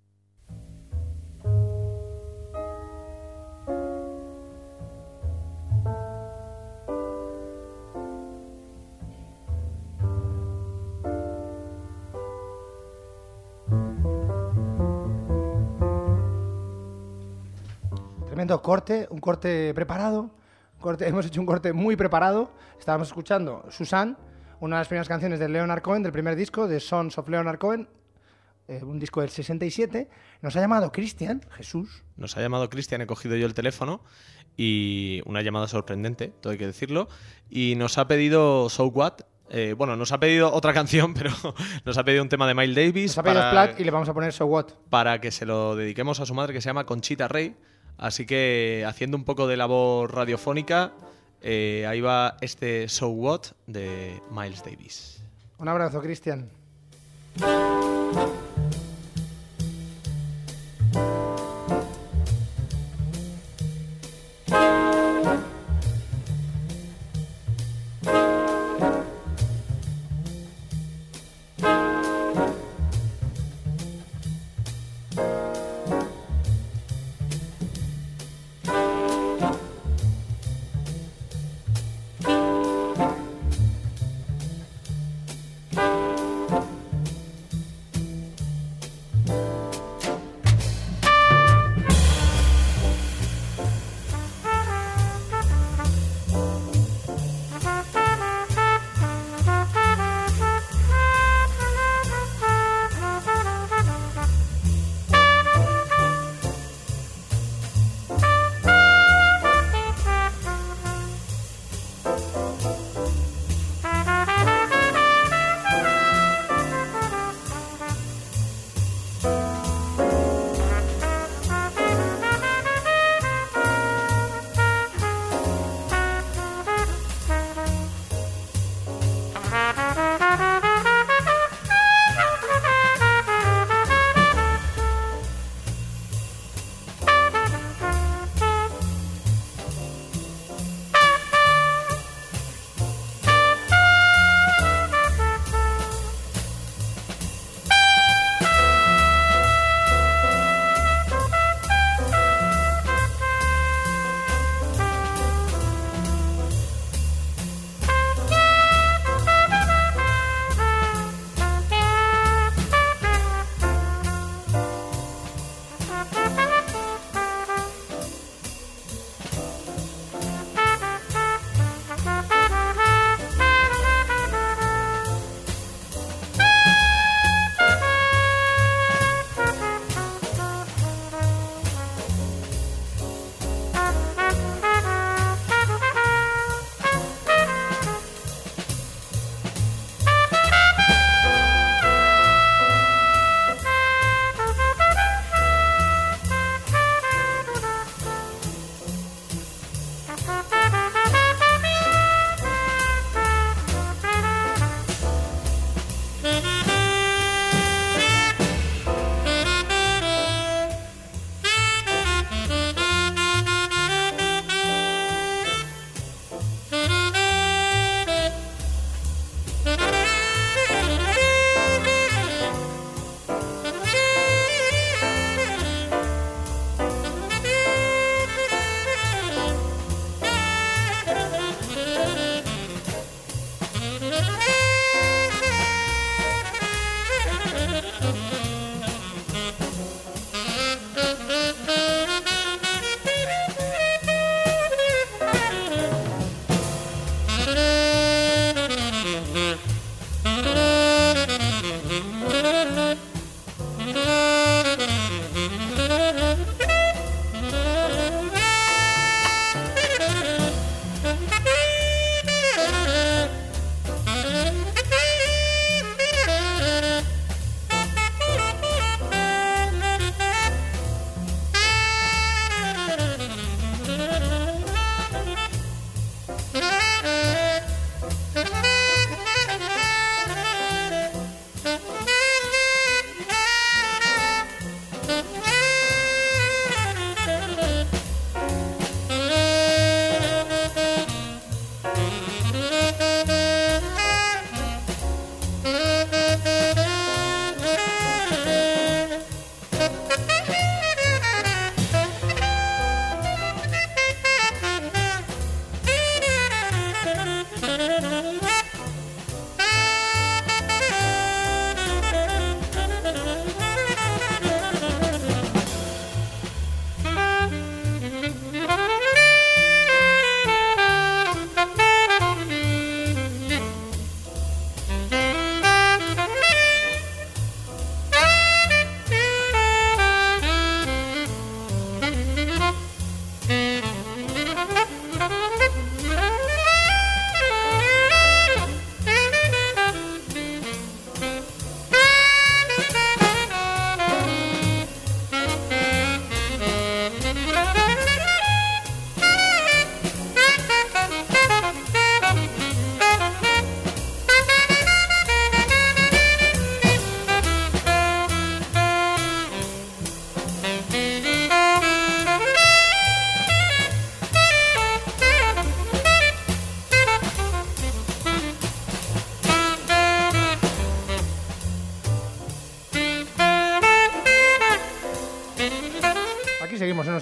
Tremendo corte, un corte preparado. Hemos hecho un corte muy preparado. Estábamos escuchando Susan, una de las primeras canciones de Leonard Cohen, del primer disco, de Sons of Leonard Cohen, un disco del 67. Nos ha llamado Cristian, Jesús. Nos ha llamado Cristian, he cogido yo el teléfono y una llamada sorprendente, todo hay que decirlo. Y nos ha pedido So What. Bueno, nos ha pedido otra canción, pero nos ha pedido un tema de Miles Davis. Nos ha pedido Splat y le vamos a poner So What. Para que se lo dediquemos a su madre, que se llama Conchita Rey. Así que, haciendo un poco de labor radiofónica, ahí va este So What de Miles Davis. Un abrazo, Cristian.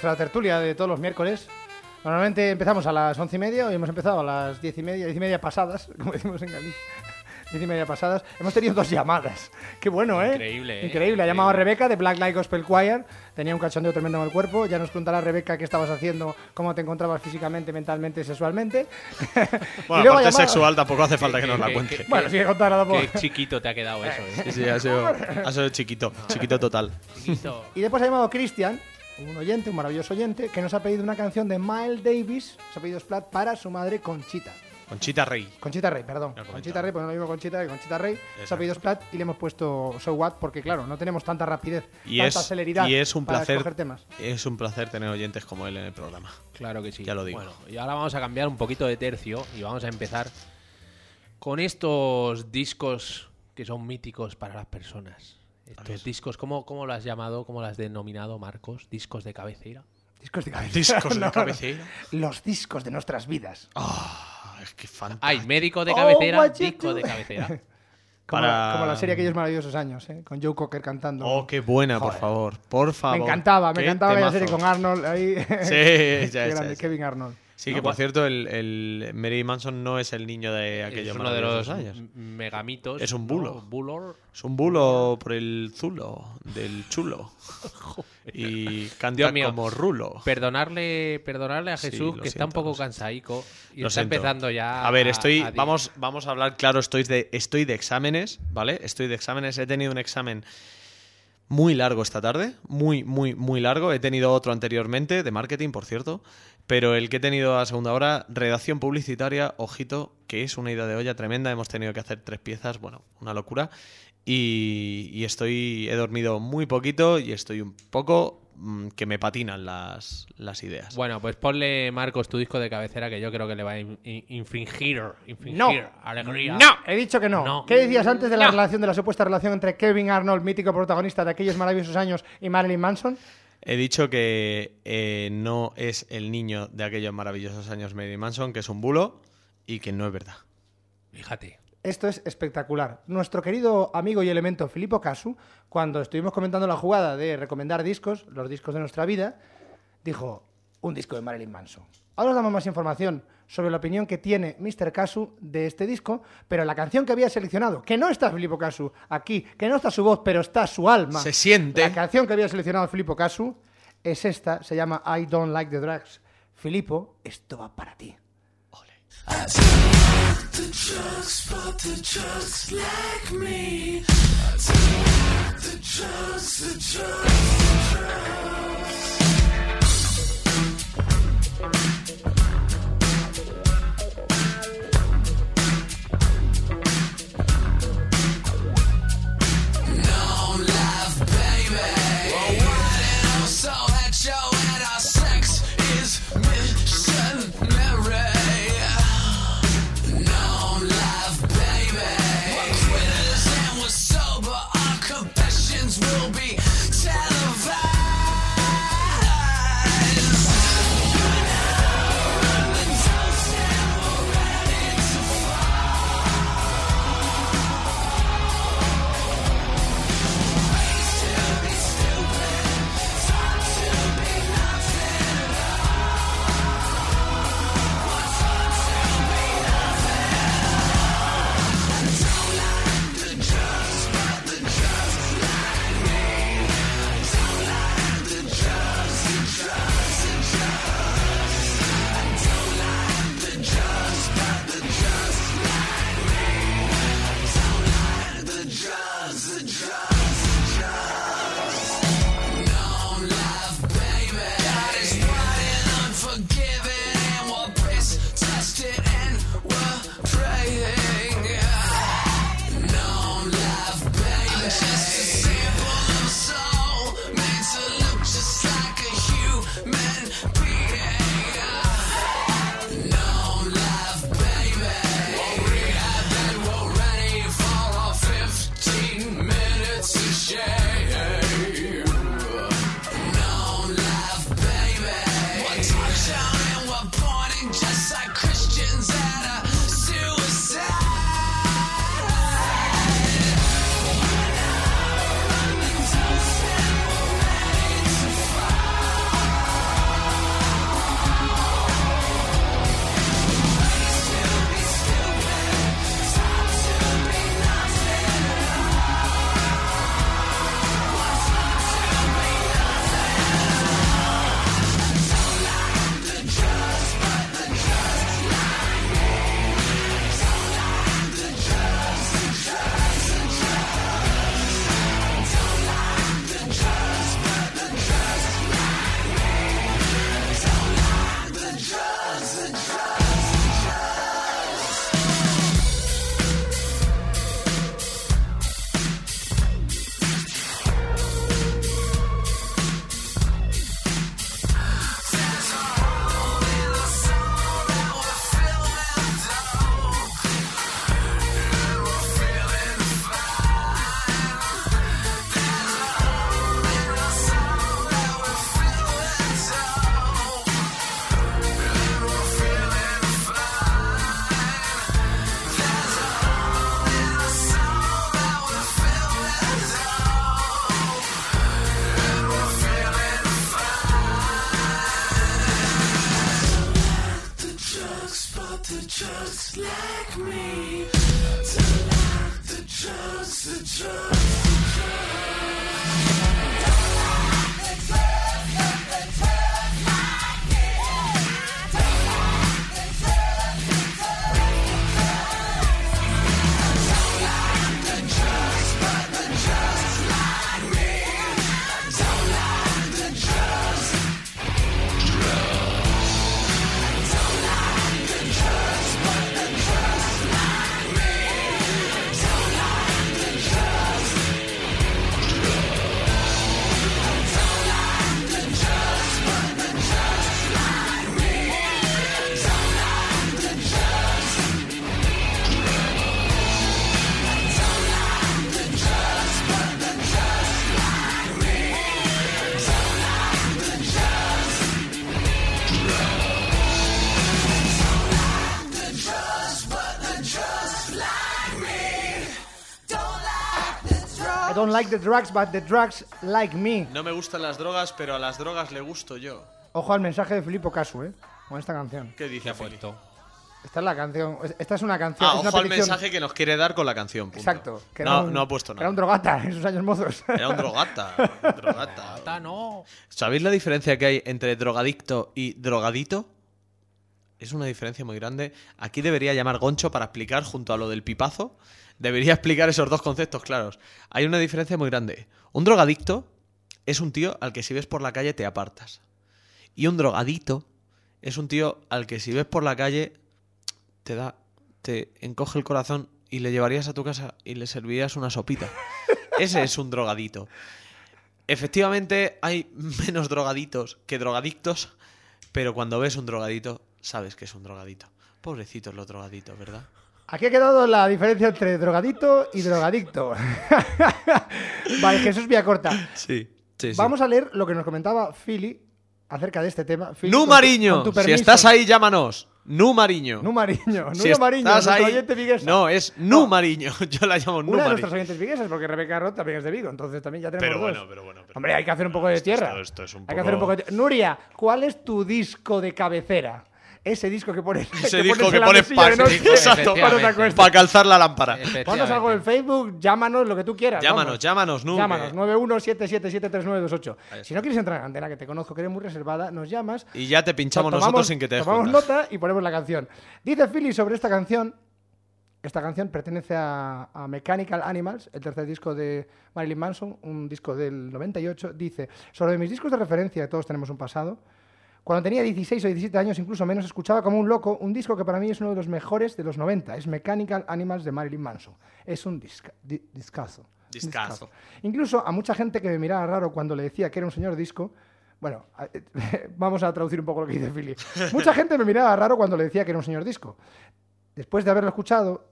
nuestra tertulia de todos los miércoles. Normalmente empezamos a las 11:30, hoy hemos empezado a las 10:30 pasadas, como decimos en Galicia. 10:30 pasadas. Hemos tenido 2 llamadas. Qué bueno, ¿eh? Increíble, ¿eh? Increíble. Ha llamado a Rebeca de Black Light Gospel Choir. Tenía un cachondeo tremendo en el cuerpo. Ya nos contará Rebeca qué estabas haciendo, cómo te encontrabas físicamente, mentalmente, sexualmente. Bueno, la parte sexual tampoco hace falta que nos la cuente. Bueno, sí, contarla por... Qué chiquito te ha quedado eso, ¿eh? Sí, ha sido chiquito. Chiquito total. Chiquito. Y después ha llamado Cristian, un oyente, un maravilloso oyente, que nos ha pedido una canción de Miles Davis, se ha pedido Splat, para su madre Conchita. Conchita Rey. Conchita Rey, perdón. Conchita Rey, pues no lo mismo Conchita que Conchita Rey. Se ha pedido Splat y le hemos puesto So What porque, claro, no tenemos tanta rapidez, tanta celeridad y es un para placer, escoger temas. Es un placer tener oyentes como él en el programa. Claro que sí. Ya lo digo. Bueno, y ahora vamos a cambiar un poquito de tercio y vamos a empezar con estos discos que son míticos para las personas. Estos discos, ¿cómo lo has llamado? ¿Cómo lo has denominado, Marcos? ¿Discos de cabecera? Discos de cabecera. ¿Discos de cabecera? Los discos de nuestras vidas. Es que fantástico. Hay médico de cabecera, what you disco do. de cabecera. Como la serie Aquellos Maravillosos Años, ¿eh? Con Joe Cocker cantando. Oh, qué buena, Joder. por favor. Me encantaba aquella temazo. serie con Arnold ahí. Sí, ya, Qué grande, ya. Kevin Arnold. Sí, que por cierto, el Mary Manson no es el niño de aquellos Es uno de los años. megamitos. Es un bulo. ¿no? Bullor. Es un bulo por el zulo, del chulo. Y canta Dios mío. como rulo. Perdonarle a Sí, Jesús, lo que está un siento, poco lo siento. cansaico y Lo está siento. empezando ya. A ver, a- vamos a hablar claro, estoy de exámenes, ¿vale? Estoy de exámenes, he tenido un examen muy largo esta tarde, muy largo. He tenido otro anteriormente, de marketing, por cierto, pero el que he tenido a segunda hora, redacción publicitaria, ojito, que es una ida de olla tremenda. Hemos tenido que hacer 3 piezas, bueno, una locura. Y he dormido muy poquito y estoy un poco que me patinan las ideas. Bueno, pues ponle, Marcos, tu disco de cabecera que yo creo que le va a infringir No. alegría. ¡No! He dicho que no. No. ¿Qué decías antes de la No. relación, de la supuesta relación entre Kevin Arnold, mítico protagonista de Aquellos Maravillosos Años, y Marilyn Manson? He dicho que no es el niño de aquellos maravillosos años Marilyn Manson, que es un bulo y que no es verdad. Fíjate. Esto es espectacular. Nuestro querido amigo y elemento Filippo Casu, cuando estuvimos comentando la jugada de recomendar discos, los discos de nuestra vida, dijo, un disco de Marilyn Manson. Ahora os damos más información sobre la opinión que tiene Mr. Casu de este disco, pero la canción que había seleccionado, que no está Filippo Casu aquí, que no está su voz, pero está su alma. Se siente. La canción que había seleccionado Filippo Casu es esta, se llama I Don't Like the Drugs. Filippo, esto va para ti. Will be televised. I don't like the drugs, but the drugs like me. No me gustan las drogas, pero a las drogas le gusto yo. Ojo al mensaje de Filippo Casu, con esta canción. ¿Qué dice Fili? Esta es la canción. Esta es una canción. es una ojo al petición. mensaje que nos quiere dar con la canción. Punto. Exacto. Que No ha puesto nada. Era un drogata en sus años mozos. Era un drogata. Drogata. No. ¿Sabéis la diferencia que hay entre drogadicto y drogadito? Es una diferencia muy grande. Aquí debería llamar Goncho para explicar, junto a lo del pipazo, debería explicar esos dos conceptos claros. Hay una diferencia muy grande. Un drogadicto es un tío al que si ves por la calle te apartas. Y un drogadito es un tío al que si ves por la calle te encoge el corazón y le llevarías a tu casa y le servirías una sopita. Ese es un drogadito. Efectivamente hay menos drogaditos que drogadictos, pero cuando ves un drogadito sabes que es un drogadito. Pobrecitos los drogaditos, ¿verdad? Aquí ha quedado la diferencia entre drogadito y drogadicto. Vale, Jesús Villacorta. Sí. Vamos a leer lo que nos comentaba Fili acerca de este tema. Fili, ¡Nu Mariño! Si estás ahí, llámanos. ¡Nu Mariño! ¡Nu Mariño! Si ¡Nu Mariño! estás Nuestro ahí... oyente viguesa. No, es ¡Nu Mariño! Yo la llamo ¡Nu Una de Mariño! nuestros oyentes viguesas, porque Rebeca Roth también es de Vigo, entonces también ya tenemos dos. Pero bueno. Hombre, hay que hacer un poco de tierra. Esto es un poco... Hay que hacer un poco de... Nuria, ¿cuál es tu disco de cabecera? Ese disco que pones. Ese disco que pones para calzar la lámpara. Ponnos algo en Facebook, llámanos lo que tú quieras. Llámanos, ¿no? Llámanos, 917773928. Si no quieres entrar en antena, que te conozco, que eres muy reservada, nos llamas. Y ya te pinchamos nosotros sin que te des cuenta. Tomamos nota y ponemos la canción. Dice Philly sobre esta canción. Esta canción pertenece a Mechanical Animals, el tercer disco de Marilyn Manson, un disco del 98. Dice: sobre mis discos de referencia, todos tenemos un pasado. Cuando tenía 16 o 17 años, incluso menos, escuchaba como un loco un disco que para mí es uno de los mejores de los 90. Es Mechanical Animals de Marilyn Manson. Es un discazo. Incluso a mucha gente que me miraba raro cuando le decía que era un señor disco... Bueno, vamos a traducir un poco lo que dice Philly. Mucha gente me miraba raro cuando le decía que era un señor disco. Después de haberlo escuchado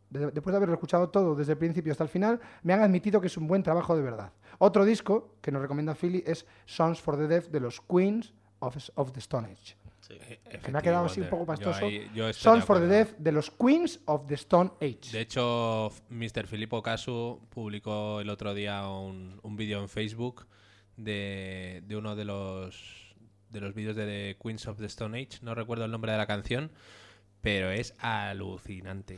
todo desde el principio hasta el final, me han admitido que es un buen trabajo de verdad. Otro disco que nos recomienda Philly es Songs for the Deaf de los Queens of the Stone Age. Sí, que me ha quedado así un poco pastoso. Songs for the Deaf de los Queens of the Stone Age. De hecho, Mr. Filippo Casu publicó el otro día un vídeo en Facebook de uno de los vídeos de The Queens of the Stone Age. No recuerdo el nombre de la canción, pero es alucinante.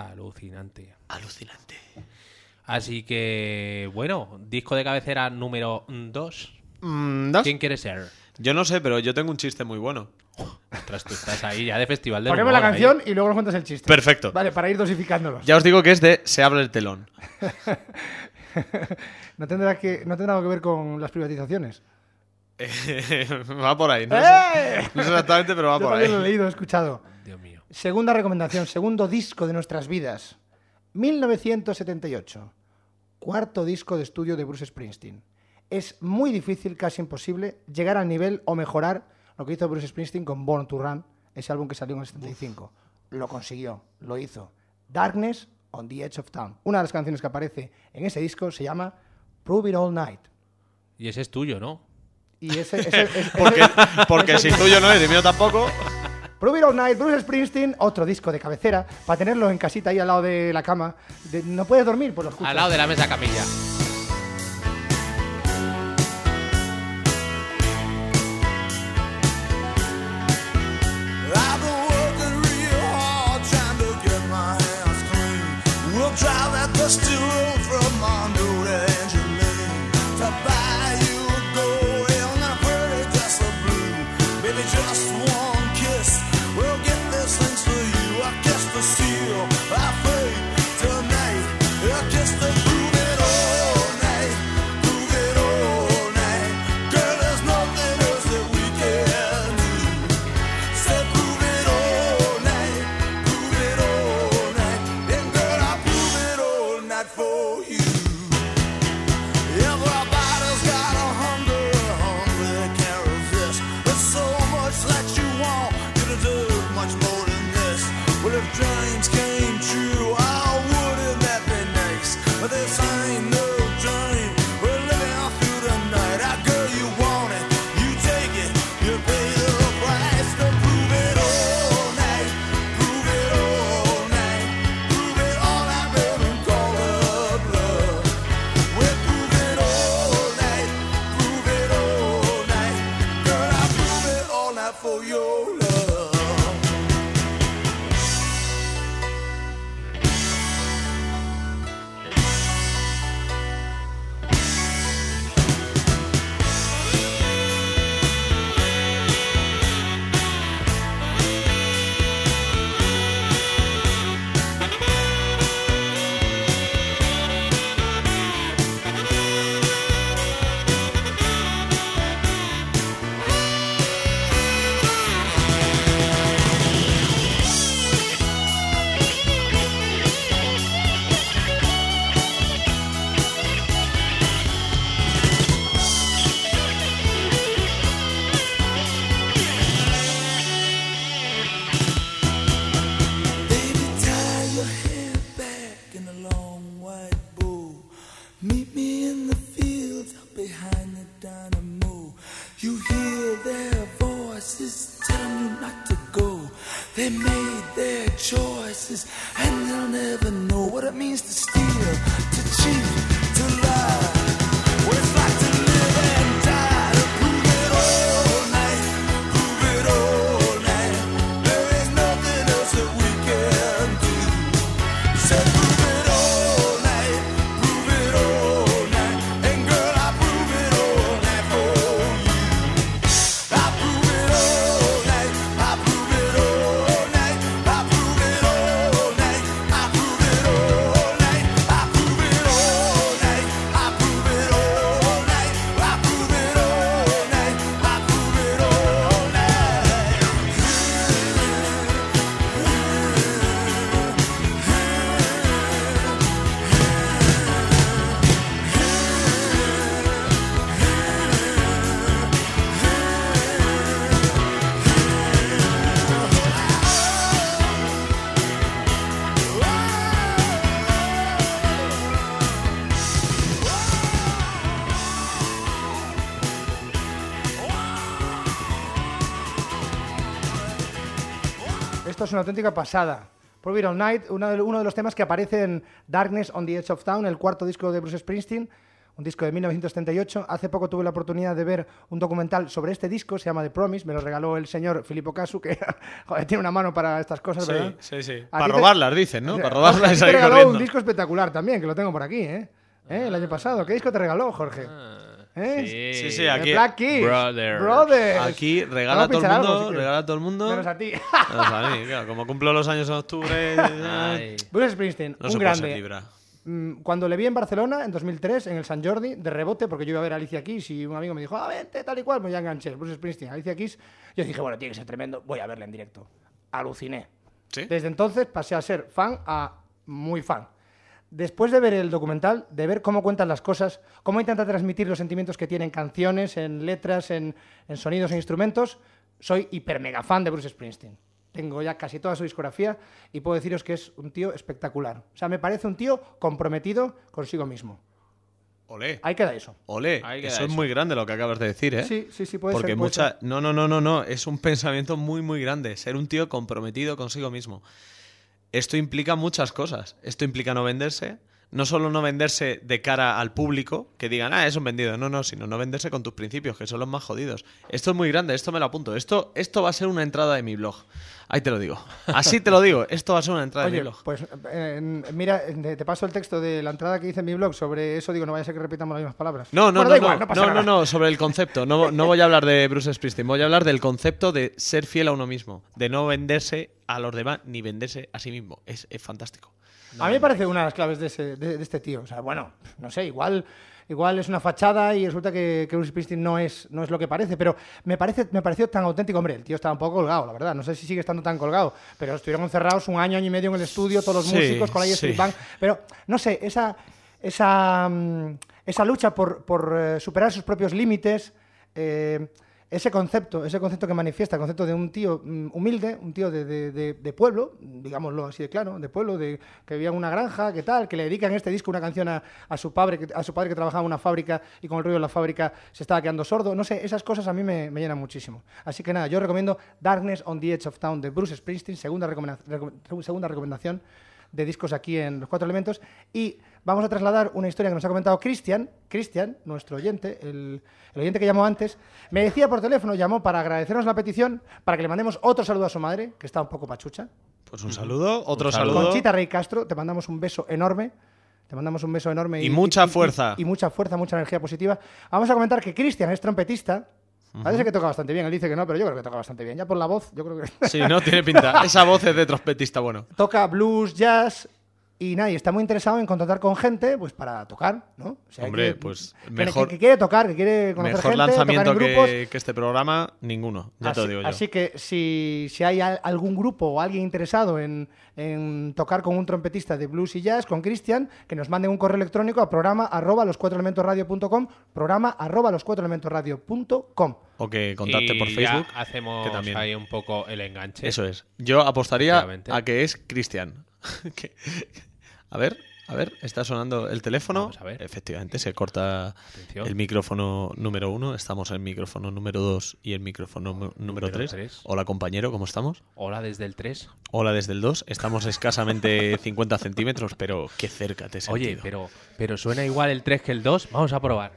Así que, bueno, disco de cabecera número 2. ¿Quién quiere ser? Yo no sé, pero yo tengo un chiste muy bueno. Ostras, tú estás ahí ya de festival de Ponemos la canción y luego nos cuentas el chiste. Perfecto. Vale, para ir dosificándolos. Ya os digo que es de Se abre el telón. ¿No tendrá algo que ver con las privatizaciones? Va por ahí, no sé exactamente, pero va por ahí. Yo lo he leído, he escuchado. Dios mío. Segunda recomendación, segundo disco de nuestras vidas. 1978. Cuarto disco de estudio de Bruce Springsteen. Es muy difícil, casi imposible, llegar al nivel o mejorar lo que hizo Bruce Springsteen con Born to Run, ese álbum que salió en el 75. Lo consiguió, lo hizo. Darkness on the Edge of Town. Una de las canciones que aparece en ese disco se llama Prove It All Night. Y ese es tuyo, ¿no? Y ese porque si tuyo no es, y mío tampoco. Prove It All Night, Bruce Springsteen, otro disco de cabecera, para tenerlo en casita ahí al lado de la cama. ¿No puedes dormir? Pues lo escuchas. Al lado de la mesa camilla. I've been working real dusty road from Mondo to Angeline. To buy you a gold and a pretty dress of blue. Baby, just one kiss will get this things for you. I kiss the seal, I fade tonight. I kiss the prove it all night. Prove it all night. Girl, there's nothing else that we can do. Say prove it all night. Prove it all night. And girl, I prove it all night for you. Everybody's got a hunger they can't resist. There's so much that you want, you deserve much more than this. Well, if dreams came true, oh, wouldn't that be nice? But this ain't no dream, we're living through the night. Ah, girl, you want it, you take it, you pay the price to prove it all night. Prove it all night. Prove it all night, baby, call it love. We'll prove it all night. Prove it all night. Girl, I prove it all night for your love. Baby, tie your hair back in a long white bow. Meet me in the fields out behind the dynamo. You hear their voices telling you not to go. They made their choices and they'll never know what it means to steal, to cheat, to lie. What it's like to live and die. To prove it all night. Prove it all night. There is nothing else that we can do. Say prove it all night. Prove it all night. And girl, I prove it all night for you. I prove it all night. I prove it all night. I prove it all night. I prove it all night. I prove it all night. I prove it all night. I prove it all night. I prove it all Esto es una auténtica pasada. Prove It All Night, uno de los temas que aparece en Darkness on the Edge of Town, el cuarto disco de Bruce Springsteen, un disco de 1978. Hace poco tuve la oportunidad de ver un documental sobre este disco, se llama The Promise, me lo regaló el señor Filippo Casu, que joder, tiene una mano para estas cosas, ¿verdad? Sí, sí. A Para ti te- robarlas, dicen, ¿no? Para robarlas y te salir regaló corriendo. un disco espectacular también, que lo tengo por aquí, ¿eh? El año pasado. ¿Qué disco te regaló, Jorge? ¿Eh? Sí, sí, The aquí. Black Keys. Brothers. Brothers. Aquí regala a Vamos todo el pinchar algo, mundo, si quieres. regala a todo el mundo. Menos a ti. Menos a mí, claro. Como cumplo los años en octubre, Ay. Bruce Springsteen, no un se puede ser grande. libra. Cuando le vi en Barcelona, en 2003, en el Sant Jordi, de rebote, porque yo iba a ver a Alicia Keys y un amigo me dijo, vente, tal y cual, pues ya enganché, Bruce Springsteen, Alicia Keys. Yo dije, bueno, tiene que ser tremendo, voy a verla en directo. Aluciné. ¿Sí? Desde entonces pasé a ser fan a muy fan. Después de ver el documental, de ver cómo cuentan las cosas, cómo intenta transmitir los sentimientos que tiene en canciones, en letras, en sonidos e instrumentos, soy hiper mega fan de Bruce Springsteen. Tengo ya casi toda su discografía y puedo deciros que es un tío espectacular. O sea, me parece un tío comprometido consigo mismo. Olé. Ahí queda eso. Olé. Ahí queda Eso es eso. muy grande lo que acabas de decir, ¿eh? Sí, sí, sí, puede Porque ser. puede mucha... ser. No. Es un pensamiento muy, muy grande. Ser un tío comprometido consigo mismo. Esto implica muchas cosas. Esto implica no venderse, No solo no venderse de cara al público, que digan, es un vendido. No, sino no venderse con tus principios, que son los más jodidos. Esto es muy grande, esto me lo apunto. Esto va a ser una entrada de mi blog. Ahí te lo digo. Así te lo digo, esto va a ser una entrada de mi blog. Pues mira, te paso el texto de la entrada que hice en mi blog sobre eso. Digo, no vaya a ser que repitamos las mismas palabras. No, sobre el concepto. No voy a hablar de Bruce Springsteen, voy a hablar del concepto de ser fiel a uno mismo, de no venderse a los demás ni venderse a sí mismo. Es fantástico. A mí me parece una de las claves de este tío. O sea, bueno, no sé, igual es una fachada y resulta que Bruce Springsteen no es lo que parece, pero me pareció tan auténtico. Hombre, el tío estaba un poco colgado, la verdad. No sé si sigue estando tan colgado, pero estuvieron encerrados un año y medio en el estudio, todos los músicos con la Street Band. Pero, no sé, esa lucha por superar sus propios límites, ese concepto que manifiesta, el concepto de un tío humilde, un tío de pueblo, digámoslo así de claro, de pueblo, que vivía en una granja, que le dedican en este disco una canción a su padre que trabajaba en una fábrica y con el ruido de la fábrica se estaba quedando sordo. No sé, esas cosas a mí me llenan muchísimo. Así que nada, yo recomiendo Darkness on the Edge of Town de Bruce Springsteen, segunda recomendación de discos aquí en Los Cuatro Elementos. Y vamos a trasladar una historia que nos ha comentado Cristian, nuestro oyente, el oyente que llamó antes, me decía por teléfono, llamó para agradecernos la petición, para que le mandemos otro saludo a su madre, que está un poco pachucha. Pues un saludo, otro saludo. Conchita Rey Castro, te mandamos un beso enorme. Y mucha fuerza. Y mucha fuerza, mucha energía positiva. Vamos a comentar que Cristian es trompetista. Parece que toca bastante bien. Él dice que no, pero yo creo que toca bastante bien. Ya por la voz, yo creo que... Sí, no tiene pinta. Esa voz es de trompetista, bueno. Toca blues, jazz y nada, y está muy interesado en contactar con gente pues para tocar, ¿no? O sea, hombre, pues mejor... Que quiere tocar, que quiere conocer mejor gente, lanzamiento tocar en grupos. que este programa, ninguno. Ya te lo digo yo. Así que si hay algún grupo o alguien interesado en tocar con un trompetista de blues y jazz, con Cristian, que nos manden un correo electrónico a programa@loscuatroelementosradio.com, programa@loscuatroelementosradio.com. O que contacte por Facebook. Ya hacemos que también. ahí un poco el enganche. Eso es. Yo apostaría a que es Cristian. A ver, está sonando el teléfono. Vamos a ver. Efectivamente, se corta Atención. el micrófono número 1. Estamos en el micrófono número 2 y el micrófono número 3. Hola, compañero, ¿cómo estamos? Hola desde el 3. Hola desde el 2. Estamos escasamente 50 centímetros, pero qué cerca te he sentido. Oye, pero suena igual el 3 que el 2. Vamos a probar.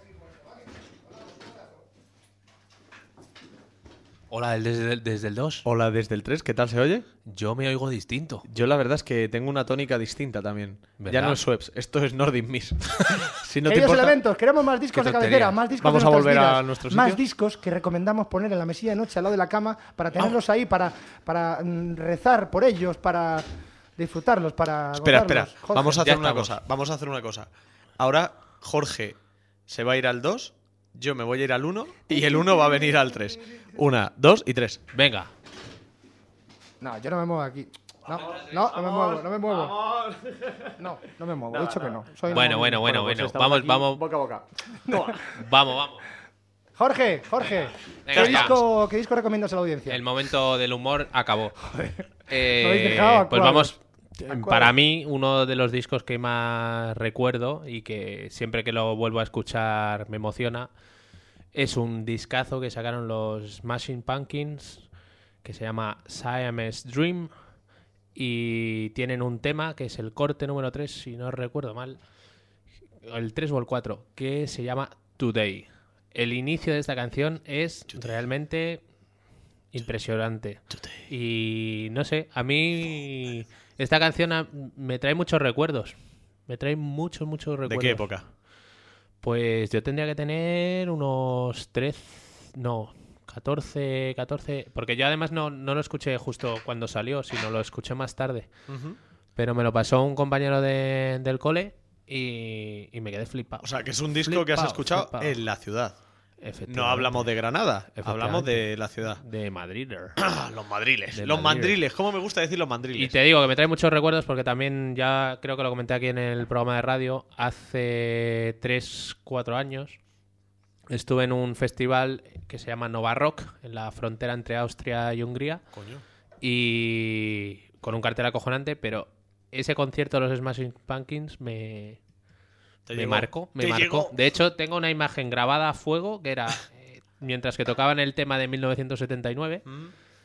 Hola desde el 2. Hola desde el 3, ¿qué tal se oye? Yo me oigo distinto. Yo la verdad es que tengo una tónica distinta también. ¿Verdad? Ya no es Schweppes, esto es Nordic Mist. Si no te Queridos importa, elementos, queremos más discos Qué de cabecera, tontería. más discos Vamos de a nuestras volver a vidas, nuestro más sitio. discos que recomendamos poner en la mesilla de noche al lado de la cama para tenerlos ahí, para rezar por ellos, para disfrutarlos, para Espera. gozarlos. Jorge. Vamos a hacer una estamos. cosa. Vamos a hacer una cosa. Ahora Jorge se va a ir al 2, yo me voy a ir al 1 y el 1 va a venir al 3. 1, 2 y 3. Venga. No, yo no me muevo aquí. No me muevo. No me muevo, he dicho que no. Soy Bueno. Vamos. Boca a boca. Vamos. Jorge, Venga, ¿qué disco recomiendas a la audiencia? El momento del humor acabó. Lo habéis dejado a Pues cuadros. vamos. A cuadros. Para mí, uno de los discos que más recuerdo y que siempre que lo vuelvo a escuchar me emociona es un discazo que sacaron los Smashing Pumpkins que se llama Siamese Dream y tienen un tema que es el corte número 3, si no recuerdo mal, el 3 o el 4, que se llama Today. El inicio de esta canción es realmente impresionante. Y no sé, a mí esta canción me trae muchos recuerdos. Me trae muchos recuerdos. ¿De qué época? Pues yo tendría que tener unos 14, porque yo además no lo escuché justo cuando salió, sino lo escuché más tarde. Pero me lo pasó un compañero del cole y me quedé flipado. O sea, que es un disco que has escuchado flipado. en la ciudad. Efectivamente. No hablamos de Granada, Efectivamente. hablamos de la ciudad. De Madrid. Los madriles. De Los Madrid. mandriles. ¿Cómo me gusta decir los Y mandriles? te digo que me trae muchos recuerdos porque también ya creo que lo comenté aquí en el programa de radio hace 3-4 años. Estuve en un festival que se llama Nova Rock en la frontera entre Austria y Hungría. Coño. Y con un cartel acojonante, pero ese concierto de los Smashing Pumpkins me marcó. llegó. De hecho, tengo una imagen grabada a fuego que era mientras que tocaban el tema de 1979.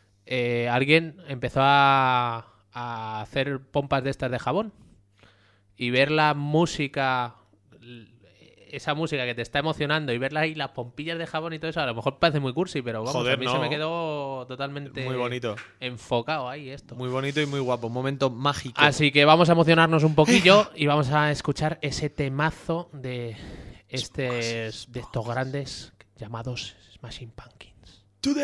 Alguien empezó a hacer pompas de estas de jabón y ver la música, esa música que te está emocionando, y verla ahí, las pompillas de jabón y todo eso, a lo mejor parece muy cursi, pero vamos, Joder, a mí no. se me quedó totalmente Muy bonito. enfocado ahí esto. Muy bonito y muy guapo. Un momento mágico. Así que vamos a emocionarnos un poquillo y vamos a escuchar ese temazo de estos grandes llamados Smashing Pumpkins.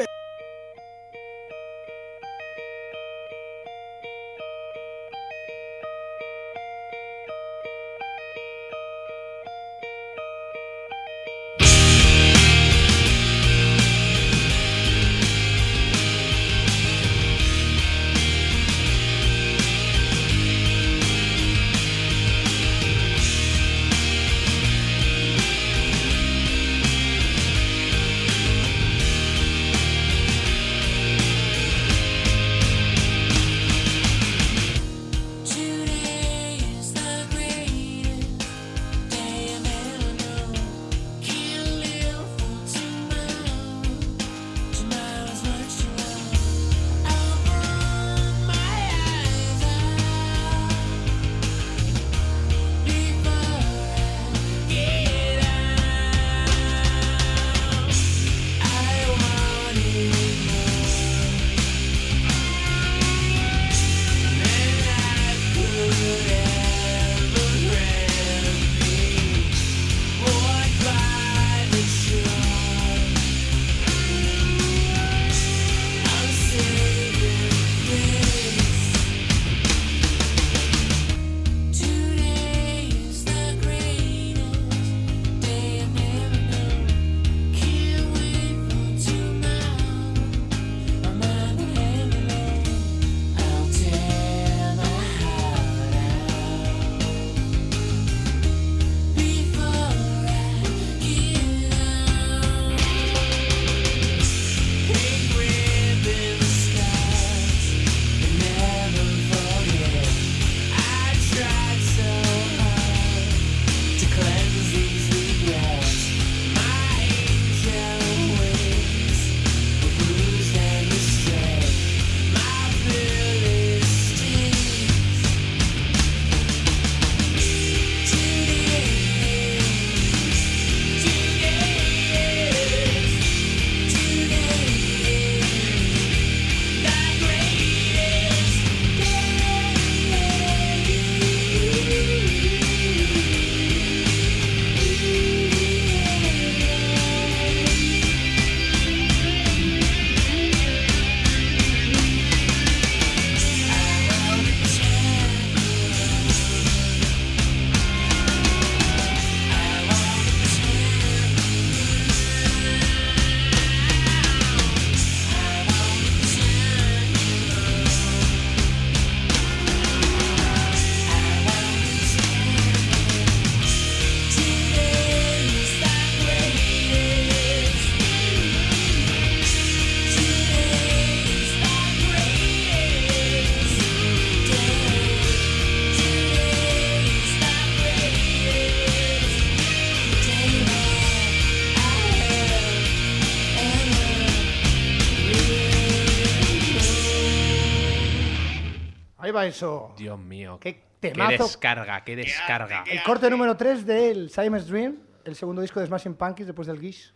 Ahí va eso. Dios mío. Qué Qué temazo. descarga, qué descarga. El corte número 3 del Simon's Dream, el segundo disco de Smashing Pumpkins después del Gish,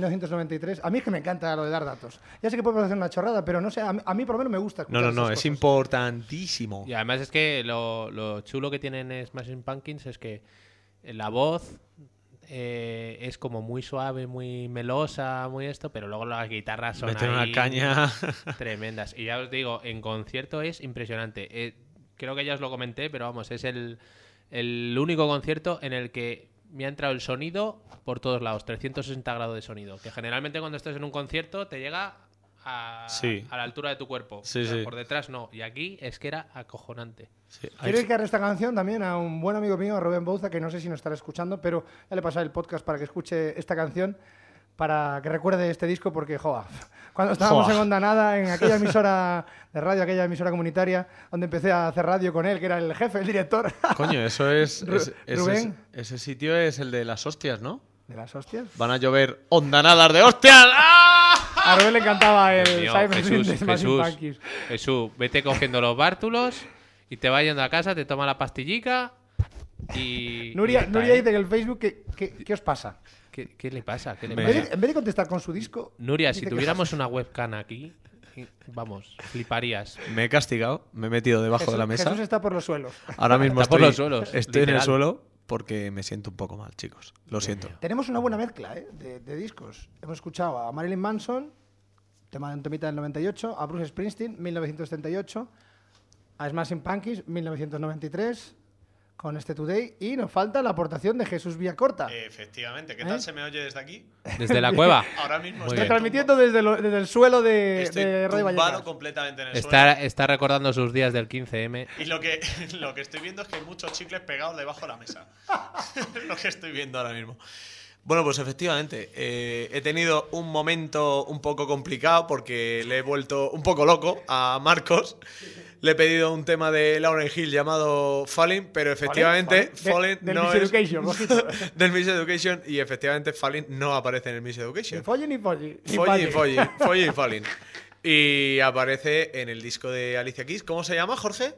1993. A mí es que me encanta lo de dar datos. Ya sé que puede parecer una chorrada, pero no sé, a mí por lo menos me gusta escuchar No, esas es cosas. importantísimo. Y además es que lo chulo que tienen Smashing Pumpkins es que la voz es como muy suave, muy melosa, muy esto, pero luego las guitarras son Meten ahí una caña. tremendas. Y ya os digo, en concierto es impresionante. Creo que ya os lo comenté, pero vamos, es el único concierto en el que me ha entrado el sonido por todos lados, 360 grados de sonido. Que generalmente cuando estás en un concierto te llega a la altura de tu cuerpo. Sí, Pero sí. por detrás no. Y aquí es que era acojonante. Sí, Quiero dedicar esta canción también a un buen amigo mío, a Rubén Bouza, que no sé si nos estará escuchando, pero ya le pasaré el podcast para que escuche esta canción, para que recuerde este disco, porque, joa, cuando estábamos en Onda Nada, en aquella emisora de radio, aquella emisora comunitaria, donde empecé a hacer radio con él, que era el jefe, el director. Coño, eso es... Rubén. Ese sitio es el de las hostias, ¿no? ¿De las hostias? Van a llover ondanadas de hostias. ¡Ah! A Rubén le encantaba el Dios mío, Simon's Dream de Smashing Pumpkins. Jesús, vete cogiendo los bártulos y te vas yendo a casa, te toma la pastillica Nuria dice en el Facebook ¿qué os pasa? ¿Qué le pasa? ¿Qué le Me- pasa? En vez de contestar con su disco... Nuria, dice si que tuviéramos una webcam aquí, vamos, fliparías. Me he castigado, me he metido debajo de la mesa. Jesús está por los suelos. Ahora mismo Está por los suelos, estoy en el literal. suelo porque me siento un poco mal, chicos. Lo siento. Tenemos una buena mezcla de discos. Hemos escuchado a Marilyn Manson, un temita del 98, a Bruce Springsteen, 1978, a Smashing Pumpkins, 1993, con este Today, y nos falta la aportación de Jesús Villacorta. Efectivamente, ¿qué tal se me oye desde aquí? Desde la cueva. Ahora mismo Muy bien. Transmitiendo desde el suelo de Radio Vallecas. completamente en el Está recordando sus días del 15M. Y lo que estoy viendo es que hay muchos chicles pegados debajo de la mesa. Lo que estoy viendo ahora mismo. Bueno, pues efectivamente, he tenido un momento un poco complicado porque le he vuelto un poco loco a Marcos. Le he pedido un tema de Lauryn Hill llamado Falling, pero efectivamente Falling Del no Miss es Education, ojito. del Miss Education y efectivamente Falling no aparece en el Miss Ni Education. folli ni folli. Ni Folly falle. y Falling. Y aparece en el disco de Alicia Keys. ¿Cómo se llama, Jorge?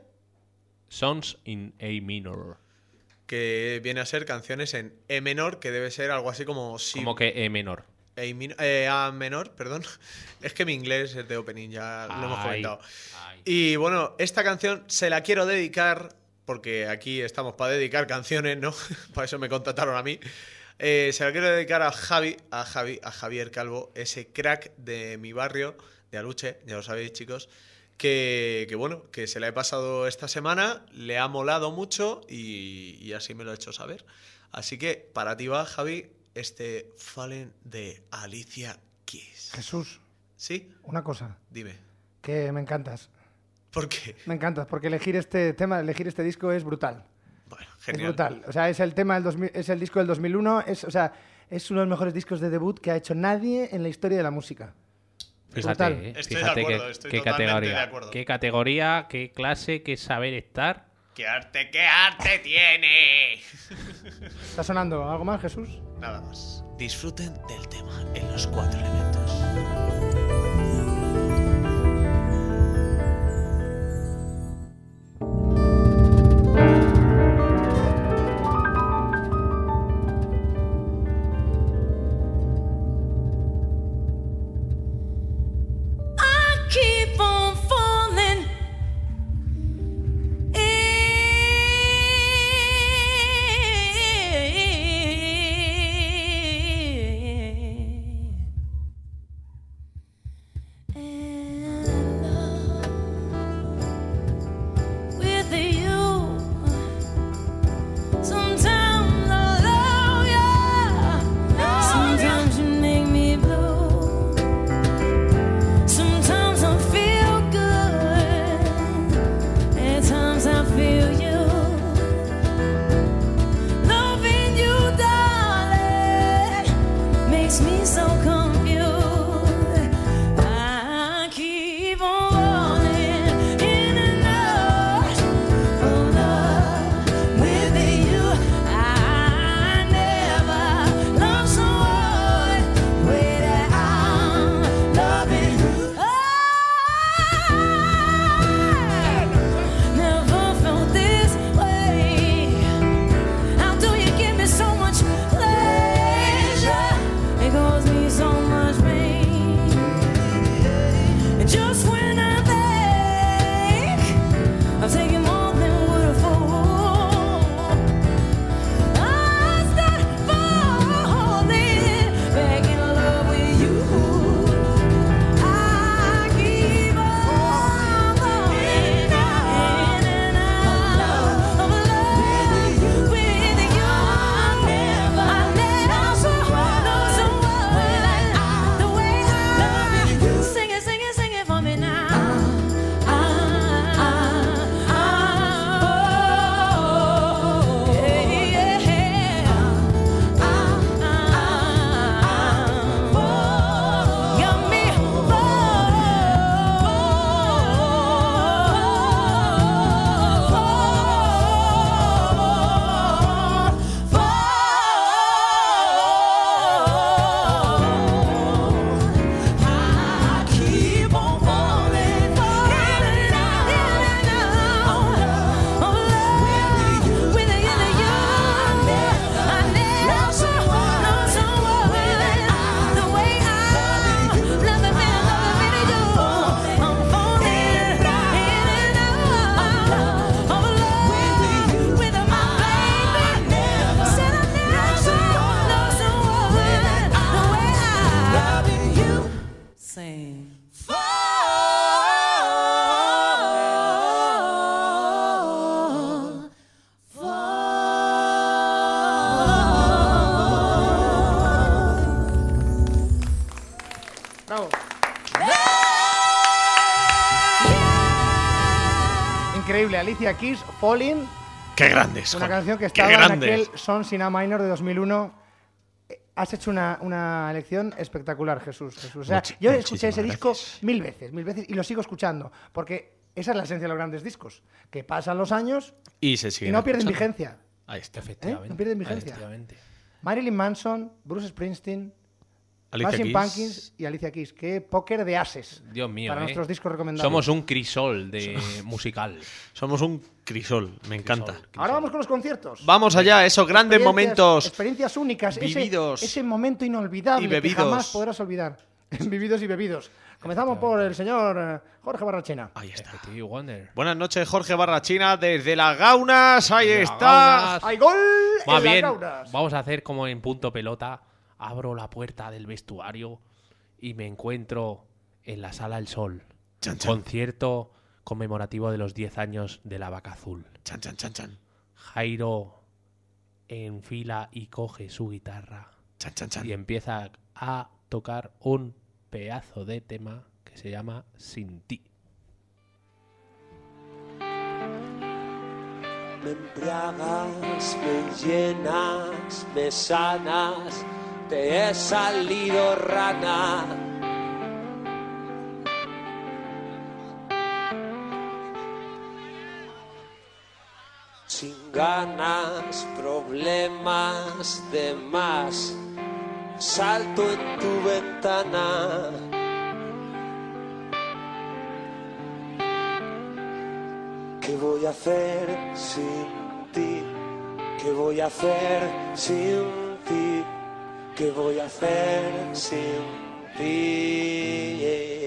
Songs in A minor. Que viene a ser canciones en E menor, que debe ser algo así como si Como que E menor. A menor, perdón. Es que mi inglés es de opening, ya lo hemos Ay, comentado. ay. Y bueno, esta canción se la quiero dedicar, porque aquí estamos para dedicar canciones, ¿no? Para eso me contrataron a mí. Se la quiero dedicar a Javier Calvo, ese crack de mi barrio, de Aluche, ya lo sabéis, chicos. Que bueno, que se la he pasado esta semana, le ha molado mucho y así me lo he hecho saber. Así que para ti va, Javi, este Fallen de Alicia Keys. Jesús, ¿Sí? una cosa, Dime. que me encantas. ¿Por qué? Me encantas, porque elegir este tema, elegir este disco es brutal. Bueno, Es genial. brutal. O sea, es el tema del 2000, es el disco del 2001, es uno de los mejores discos de debut que ha hecho nadie en la historia de la música. Fíjate, Brutal. Estoy de fíjate acuerdo, estoy qué totalmente categoría. de acuerdo. Qué categoría, qué clase, qué saber estar. ¡Qué arte tiene! ¿Está sonando algo más, Jesús? Nada más. Disfruten del tema en los 4 elementos. I keep on falling Alicia Keys, Falling. ¡Qué grandes! Una joder, canción que ¡qué estaba en grandes! aquel Songs in A Minor de 2001. Has hecho una elección espectacular, Jesús. O sea, yo escuché ese disco mil veces, y lo sigo escuchando, porque esa es la esencia de los grandes discos, que pasan los años Y se siguen no pierden escuchando. vigencia. Ahí está. Efectivamente. No pierden vigencia. Efectivamente. Marilyn Manson, Bruce Springsteen, Alicia Smashing Keys. Pumpkins y Alicia Keys. Qué póker de ases. Dios mío, para nuestros discos recomendados. Somos un crisol de musical. Somos un crisol, me encanta. Ahora vamos con los conciertos. Vamos allá, esos grandes momentos Experiencias únicas. vividos Ese momento inolvidable y que bebidos. jamás podrás olvidar. Vividos y bebidos. Comenzamos por el señor Jorge Barrachina. Ahí está. Stevie Wonder. Buenas noches, Jorge Barrachina, desde las Gaunas. Ahí Las está. Gaunas. ¡Hay gol! Más en las bien, Gaunas! vamos a hacer como en punto pelota. Abro la puerta del vestuario y me encuentro en la Sala El Sol. Chan, chan. Concierto conmemorativo de los 10 años de la Vaca Azul. Chan, chan, chan, chan. Jairo enfila y coge su guitarra Chan, chan, chan. y empieza a tocar un pedazo de tema que se llama Sin ti. Me embriagas, me llenas, me sanas, te he salido rana. Sin ganas, problemas de más, salto en tu ventana. ¿Qué voy a hacer sin ti? ¿Qué voy a hacer sin ti? ¿Qué voy a hacer sin ti?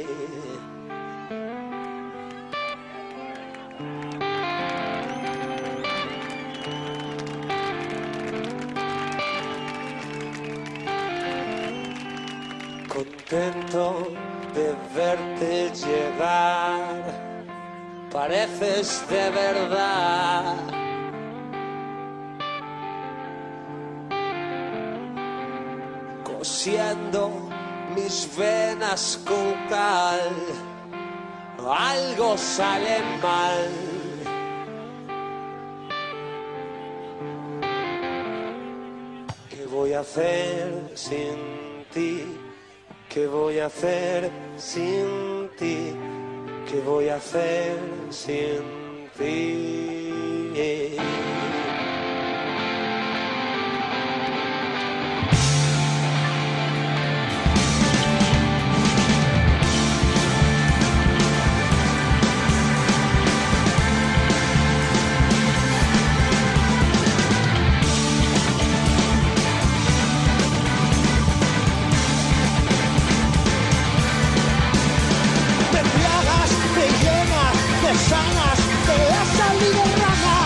Contento de verte llegar, pareces de verdad. Cosiendo mis venas con cal, algo sale mal. ¿Qué voy a hacer sin ti? ¿Qué voy a hacer sin ti? ¿Qué voy a hacer sin ti? Sanas, te ha salido rana.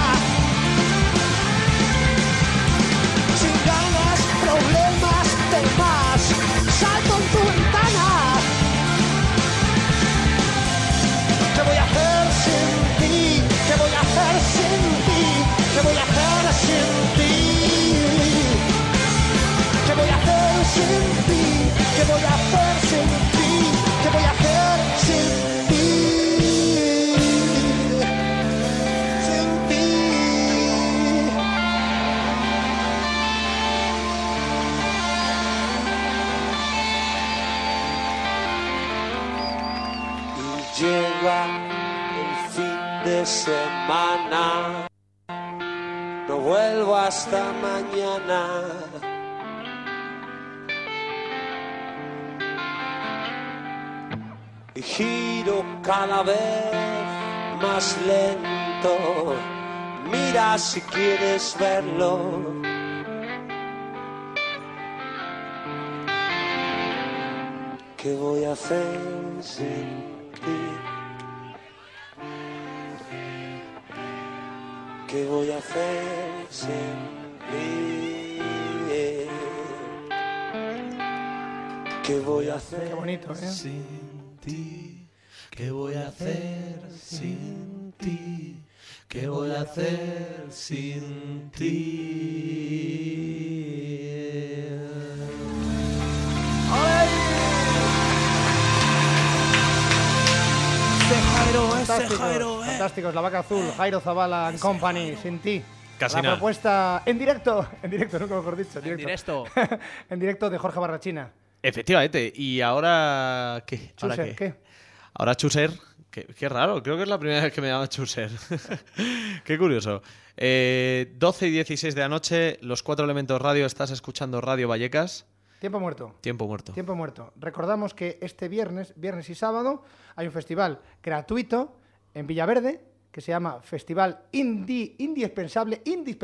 Sin ganas, problemas, temas, salto en tu ventana. ¿Qué voy a hacer sin ti? ¿Qué voy a hacer sin ti? ¿Qué voy a hacer sin ti? ¿Qué voy a hacer sin ti? ¿Qué voy a hacer sin ti? ¿Qué voy a hacer sin ti? Llega el fin de semana, no vuelvo hasta mañana. Y giro cada vez más lento, mira si quieres verlo. ¿Qué voy a hacer sin ¿qué voy a hacer sin ti? ¿Qué voy a hacer? Qué bonito, ¿eh? Sin ti, ¿qué voy a hacer sin ti? ¿Qué voy a hacer sin ti? Fantástico, fantástico. Fantásticos, La Vaca Azul, Jairo Zabala and Company, Sin Ti. Casi la nada. propuesta en directo, nunca mejor dicho, En directo. en directo de Jorge Barrachina. Efectivamente. ¿Y ahora qué? ¿Ahora Chuser, ¿qué? Ahora Chuser. Qué raro, creo que es la primera vez que me llama Chuser. Qué curioso. 12 y 16 de la noche, Los Cuatro Elementos Radio, estás escuchando Radio Vallecas. Tiempo muerto. Tiempo muerto. Tiempo muerto. Recordamos que este viernes y sábado, hay un festival gratuito en Villaverde que se llama Festival Indispensable.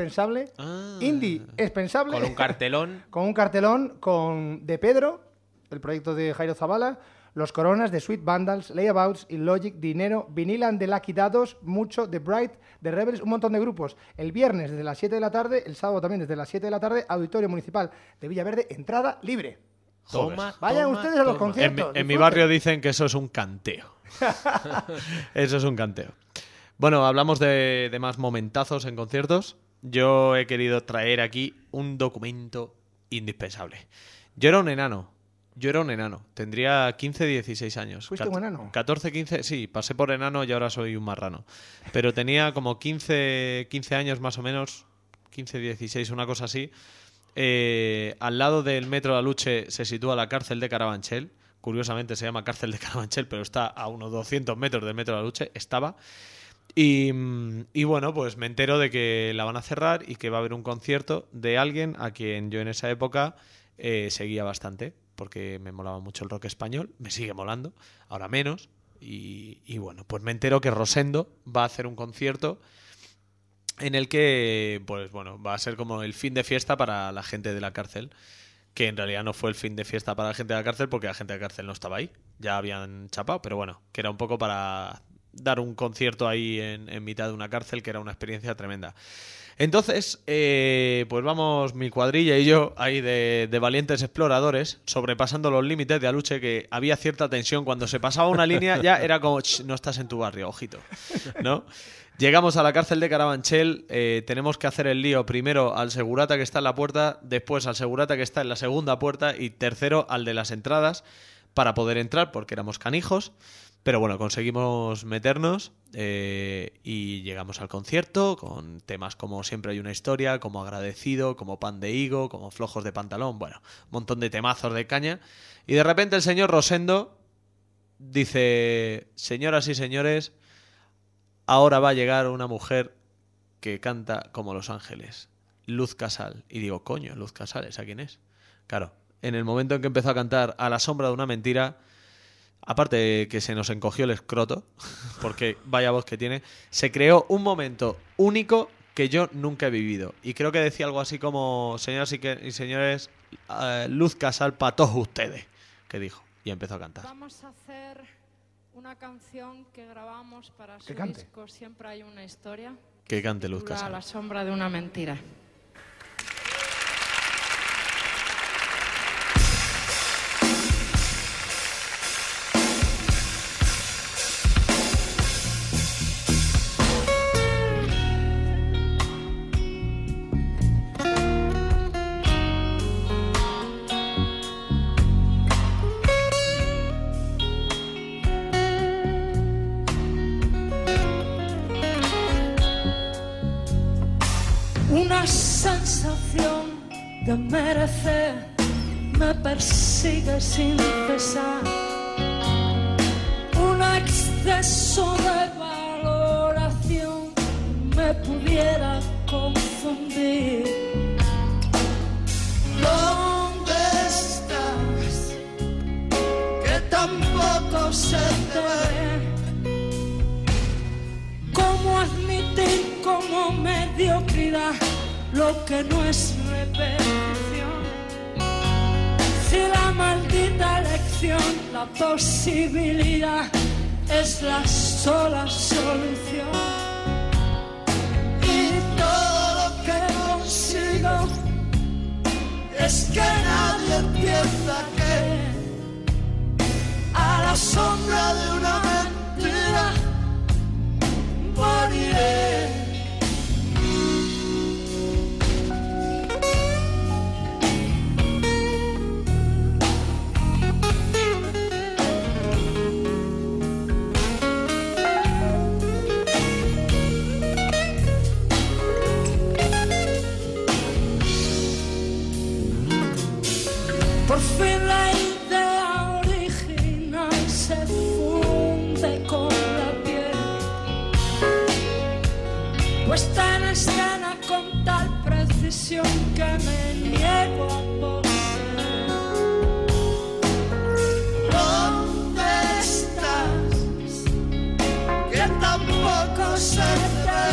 Con un cartelón. Con un cartelón de Pedro, el proyecto de Jairo Zabala, Los Coronas, de Sweet Vandals, Layabouts, Illogic, Dinero, Viniland, de Lucky Dados, Mucho, The Bright, The Rebels, un montón de grupos. El viernes desde las 7 de la tarde, el sábado también desde las 7 de la tarde, Auditorio Municipal de Villaverde, entrada libre. Vayan ustedes a los conciertos. En mi barrio dicen que eso es un canteo. Eso es un canteo. Bueno, hablamos de más momentazos en conciertos. Yo he querido traer aquí un documento indispensable. Yo era un enano. Tendría 15, 16 años. ¿Fuiste un enano? 14, 15, sí, pasé por enano y ahora soy un marrano. Pero tenía como 15 años más o menos, 15, 16, una cosa así. Al lado del Metro de Aluche se sitúa la cárcel de Carabanchel. Curiosamente se llama cárcel de Carabanchel, pero está a unos 200 metros del Metro de Aluche. Estaba. Y bueno, pues me entero de que la van a cerrar y que va a haber un concierto de alguien a quien yo en esa época seguía bastante, porque me molaba mucho el rock español, me sigue molando, ahora menos, y bueno, pues me entero que Rosendo va a hacer un concierto en el que, pues bueno, va a ser como el fin de fiesta para la gente de la cárcel, que en realidad no fue el fin de fiesta para la gente de la cárcel, porque la gente de la cárcel no estaba ahí, ya habían chapado, pero bueno, que era un poco para dar un concierto ahí en mitad de una cárcel, que era una experiencia tremenda. Entonces, pues vamos mi cuadrilla y yo ahí de valientes exploradores, sobrepasando los límites de Aluche, que había cierta tensión. Cuando se pasaba una línea ya era como, no estás en tu barrio, ojito, ¿no? Llegamos a la cárcel de Carabanchel, tenemos que hacer el lío primero al segurata que está en la puerta, después al segurata que está en la segunda puerta y tercero al de las entradas para poder entrar, porque éramos canijos. Pero bueno, conseguimos meternos y llegamos al concierto con temas como Siempre hay una historia, como Agradecido, como Pan de Higo, como Flojos de pantalón, bueno, un montón de temazos de caña. Y de repente el señor Rosendo dice, señoras y señores, ahora va a llegar una mujer que canta como Los Ángeles, Luz Casal. Y digo, coño, Luz Casal, ¿esa quién es? Claro, en el momento en que empezó a cantar A la sombra de una mentira, aparte de que se nos encogió el escroto, porque vaya voz que tiene, se creó un momento único que yo nunca he vivido. Y creo que decía algo así como, señoras y señores, Luz Casal para todos ustedes, que dijo. Y empezó a cantar. Vamos a hacer una canción que grabamos para su cante. disco Siempre hay una historia. Que cante Luz A Casal. la sombra de una mentira. Una sensación de merecer me persigue sin cesar. Un exceso de valoración me pudiera confundir. ¿Dónde estás? Que tampoco se te ve. ¿Cómo admitir como mediocridad lo que no es repetición? Si la maldita elección, la posibilidad es la sola solución. Y todo lo que consigo es que nadie empieza a creer. A la sombra de una mentira moriré. puesta en escena con tal precisión que me niego a poseer. ¿Dónde estás? Que tampoco se te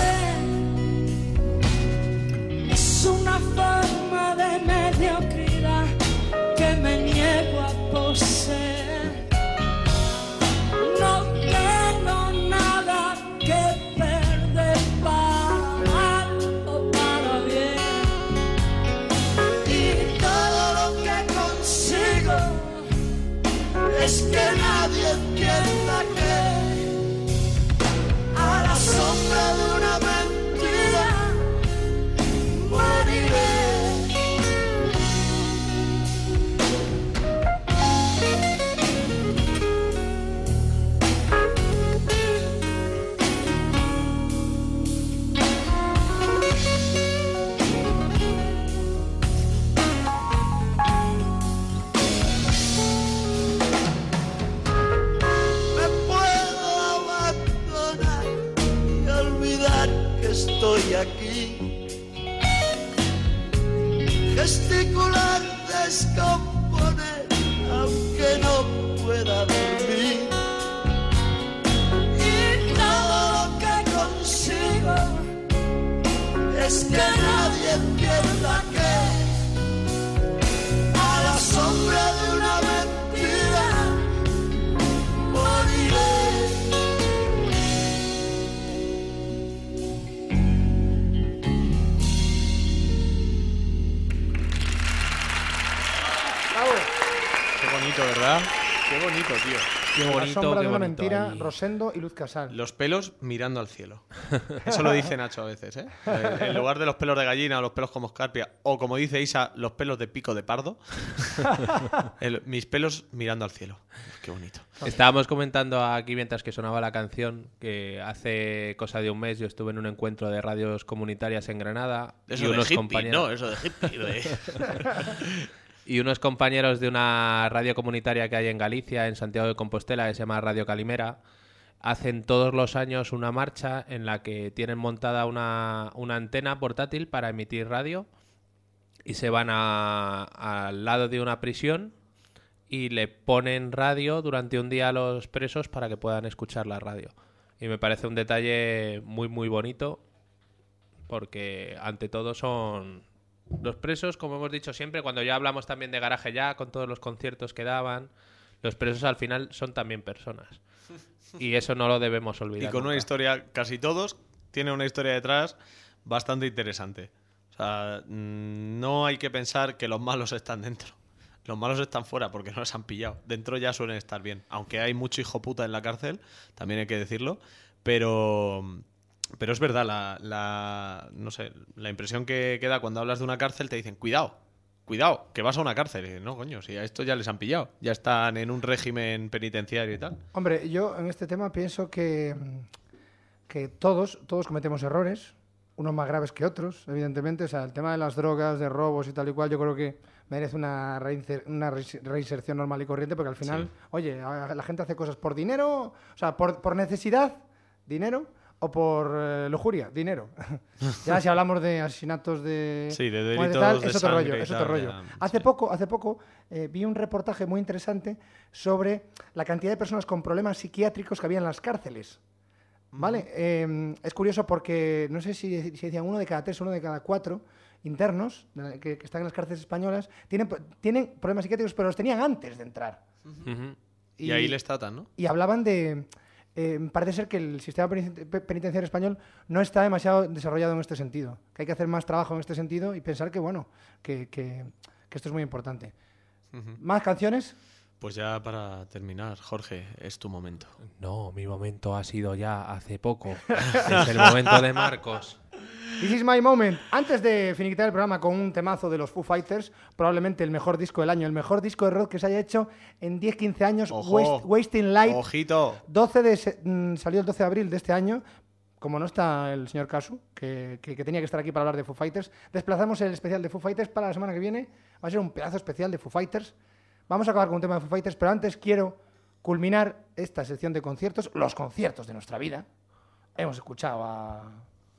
ve. Es una forma de mediocridad que me niego a poseer. No tengo nada que perder para mal o para bien. Y todo lo que consigo es que nadie entienda que a la sombra de una mentira moriré. Estoy aquí, gesticular, descomponer, aunque no pueda dormir. Y todo lo que consigo es que nadie entienda que a la sombra de una mentira moriré. ¿Verdad? Qué bonito, tío. Qué bonito, La sombra qué de una bonito. mentira, Ahí. Rosendo y Luz Casal. Los pelos mirando al cielo. Eso lo dice Nacho a veces, ¿eh? En lugar de los pelos de gallina o los pelos como escarpia, o como dice Isa, los pelos de pico de pardo, mis pelos mirando al cielo. Qué bonito. Estábamos comentando aquí mientras que sonaba la canción que hace cosa de un mes yo estuve en un encuentro de radios comunitarias en Granada. Eso y de unos hippie, compañeros... no, eso de hippie. Y unos compañeros de una radio comunitaria que hay en Galicia, en Santiago de Compostela, que se llama Radio Calimera, hacen todos los años una marcha en la que tienen montada una antena portátil para emitir radio y se van al lado de una prisión y le ponen radio durante un día a los presos para que puedan escuchar la radio. Y me parece un detalle muy, muy bonito porque ante todo son... Los presos, como hemos dicho siempre, cuando ya hablamos también de Garaje Ya, con todos los conciertos que daban, los presos al final son también personas. Y eso no lo debemos olvidar. Y con nunca. una historia, casi todos, tienen una historia detrás bastante interesante. O sea, no hay que pensar que los malos están dentro. Los malos están fuera porque no les han pillado. Dentro ya suelen estar bien. Aunque hay mucho hijo puta en la cárcel, también hay que decirlo. Pero es verdad, no sé, la impresión que queda cuando hablas de una cárcel, te dicen, cuidado, que vas a una cárcel. Y no, coño, si a esto ya les han pillado. Ya están en un régimen penitenciario y tal. Hombre, yo en este tema pienso que todos cometemos errores, unos más graves que otros, evidentemente. O sea, el tema de las drogas, de robos y tal y cual, yo creo que merece una reinserción normal y corriente, porque al final, sí. Oye, la gente hace cosas por dinero, o sea, por necesidad, dinero, o por lujuria, dinero. Ya si hablamos de asesinatos de... Sí, de delitos de es otro rollo, es otro rollo. Hace poco vi un reportaje muy interesante sobre la cantidad de personas con problemas psiquiátricos que había en las cárceles. ¿Vale? Es curioso porque, no sé si decían 1 de cada 3, 1 de cada 4 internos que están en las cárceles españolas tienen problemas psiquiátricos, pero los tenían antes de entrar. Uh-huh. Y ahí les tratan, ¿no? Y hablaban de... parece ser que el sistema penitenciario español no está demasiado desarrollado en este sentido. Que hay que hacer más trabajo en este sentido y pensar que, bueno, que esto es muy importante. Uh-huh. ¿Más canciones? Pues ya para terminar, Jorge, es tu momento. No, mi momento ha sido ya hace poco. Es el momento de Marcos. This is my moment. Antes de finiquitar el programa con un temazo de los Foo Fighters, probablemente el mejor disco del año, el mejor disco de rock que se haya hecho en 10-15 años, Wasting Light. ¡Ojito! Salió el 12 de abril de este año. Como no está el señor Casu, que tenía que estar aquí para hablar de Foo Fighters, desplazamos el especial de Foo Fighters para la semana que viene. Va a ser un pedazo especial de Foo Fighters. Vamos a acabar con un tema de Foo Fighters, pero antes quiero culminar esta sección de conciertos, los conciertos de nuestra vida. Hemos escuchado a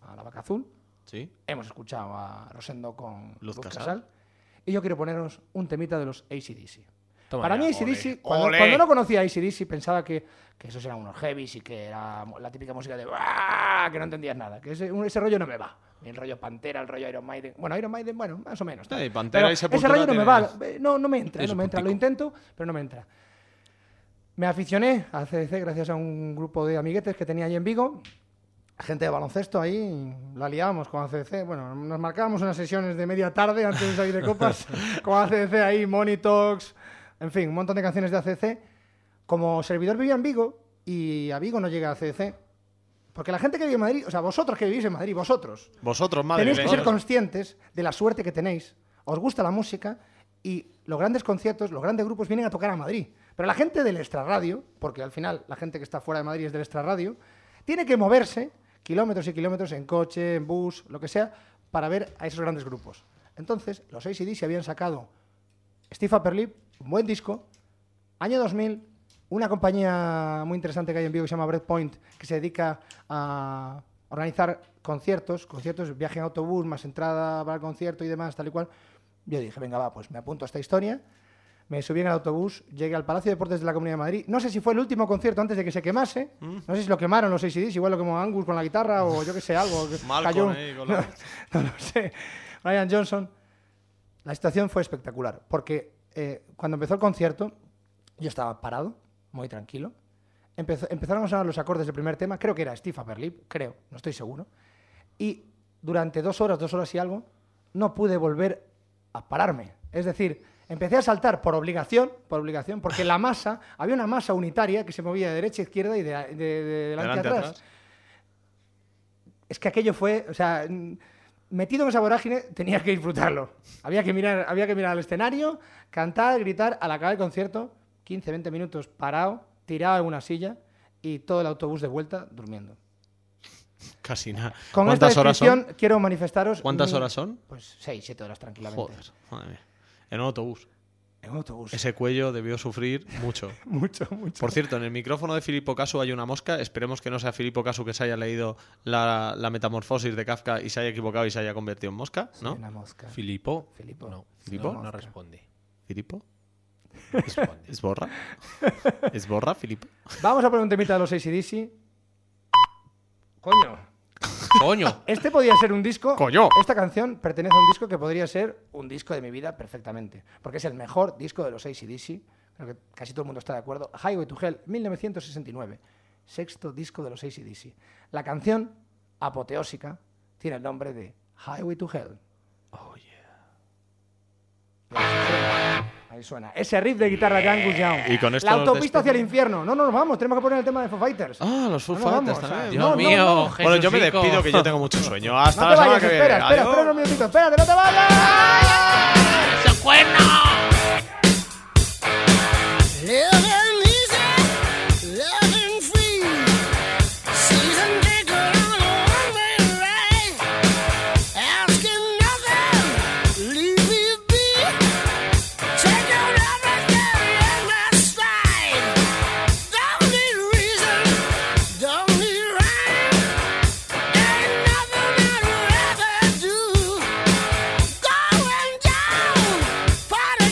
a La Vaca Azul. Sí. Hemos escuchado a Rosendo con Luz Luz Casal. Casal. Y yo quiero poneros un temita de los AC/DC. Toma Para ya, mí ole. AC/DC, Ole. cuando no conocía a AC/DC, pensaba que esos eran unos heavies y que era la típica música de ¡ah! Que no entendías nada. Que ese rollo no me va. Ni el rollo Pantera, el rollo Iron Maiden. Bueno, Iron Maiden, bueno, más o menos. Sí, Pantera y ese Sepultura rollo no me va. tiene- No me entra, Es no me entra. Lo puntico. intento, pero no me entra. Me aficioné a CDC gracias a un grupo de amiguetes que tenía allí en Vigo. Gente de baloncesto ahí, la liábamos con ACDC. Bueno, nos marcábamos unas sesiones de media tarde antes de salir de copas con ACDC ahí, Money Talks, en fin, un montón de canciones de ACDC. Como servidor vivía en Vigo y a Vigo no llega ACDC, porque la gente que vive en Madrid, o sea, vosotros que vivís en Madrid, vosotros, Vosotros, madre tenéis que ser mía. conscientes de la suerte que tenéis. Os gusta la música y los grandes conciertos, los grandes grupos vienen a tocar a Madrid. Pero la gente del extrarradio, porque al final la gente que está fuera de Madrid es del extrarradio, tiene que moverse kilómetros y kilómetros en coche, en bus, lo que sea, para ver a esos grandes grupos. Entonces, los AC/DC habían sacado Steve Upper Lip, un buen disco, año 2000, una compañía muy interesante que hay en Vigo que se llama Breakpoint, que se dedica a organizar conciertos, viaje en autobús, más entrada para el concierto y demás, tal y cual. Yo dije, venga, va, pues me apunto a esta historia. Me subí en el autobús, llegué al Palacio de Deportes de la Comunidad de Madrid. No sé si fue el último concierto antes de que se quemase. No sé si lo quemaron los AC/DC, igual lo quemó Angus con la guitarra o yo qué sé, algo. Malcolm ahí con la- No lo sé. Brian Johnson. La situación fue espectacular, porque cuando empezó el concierto, yo estaba parado, muy tranquilo. Empezaron a sonar los acordes del primer tema, creo que era Steve Upper Lip, creo, no estoy seguro. Y durante 2 horas y algo, no pude volver a pararme. Es decir, empecé a saltar por obligación, porque la masa, había una masa unitaria que se movía de derecha a izquierda y de delante a atrás. Es que aquello fue, o sea, metido en esa vorágine tenía que disfrutarlo. Había que mirar al escenario, cantar, gritar, al acabar el concierto, 15, 20 minutos parado, tirado en una silla y todo el autobús de vuelta durmiendo. Casi nada. Con esta ¿Cuántas horas descripción son? quiero manifestaros... ¿Cuántas horas son? Pues 6, 7 horas tranquilamente. Joder, madre mía. En un autobús. En un autobús. Ese cuello debió sufrir mucho. Mucho. Por cierto, en el micrófono de Filippo Casu hay una mosca. Esperemos que no sea Filippo Casu que se haya leído la metamorfosis de Kafka y se haya equivocado y se haya convertido en mosca, ¿no? Una mosca. ¿Filipo? Filipo. No. ¿Filipo? No responde. ¿Filippo? Responde. ¿Es borra? ¿Es borra, Filippo? Vamos a poner un temita de los AC/DC. Coño. ¡Coño! Este podría ser un disco. ¡Coño! Esta canción pertenece a un disco que podría ser un disco de mi vida perfectamente. Porque es el mejor disco de los AC/DC. Creo que casi todo el mundo está de acuerdo. Highway to Hell, 1969. Sexto disco de los AC/DC. La canción, apoteósica, tiene el nombre de Highway to Hell. Oh, yeah. Ahí suena. Ese riff de guitarra de Angus Young. Y con esto la nos autopista hacia el despedimos. infierno. No nos vamos. Tenemos que poner el tema de Foo Fighters. Ah, los Foo No nos Fighters vamos, también. Dios mío, Bueno, yo me Jesucico. despido que yo tengo mucho sueño. Hasta No la te semana vayas, que viene. espera Adiós. unos minutitos. Espérate, no te vayas. ¡Ese cuerno! Living easy, living free. Season ticket on a one-way ride. Asking nothing, leave me be. Check out everything in my stride. Don't need reason, don't need rhyme. Ain't nothing I'd rather do. Going down, party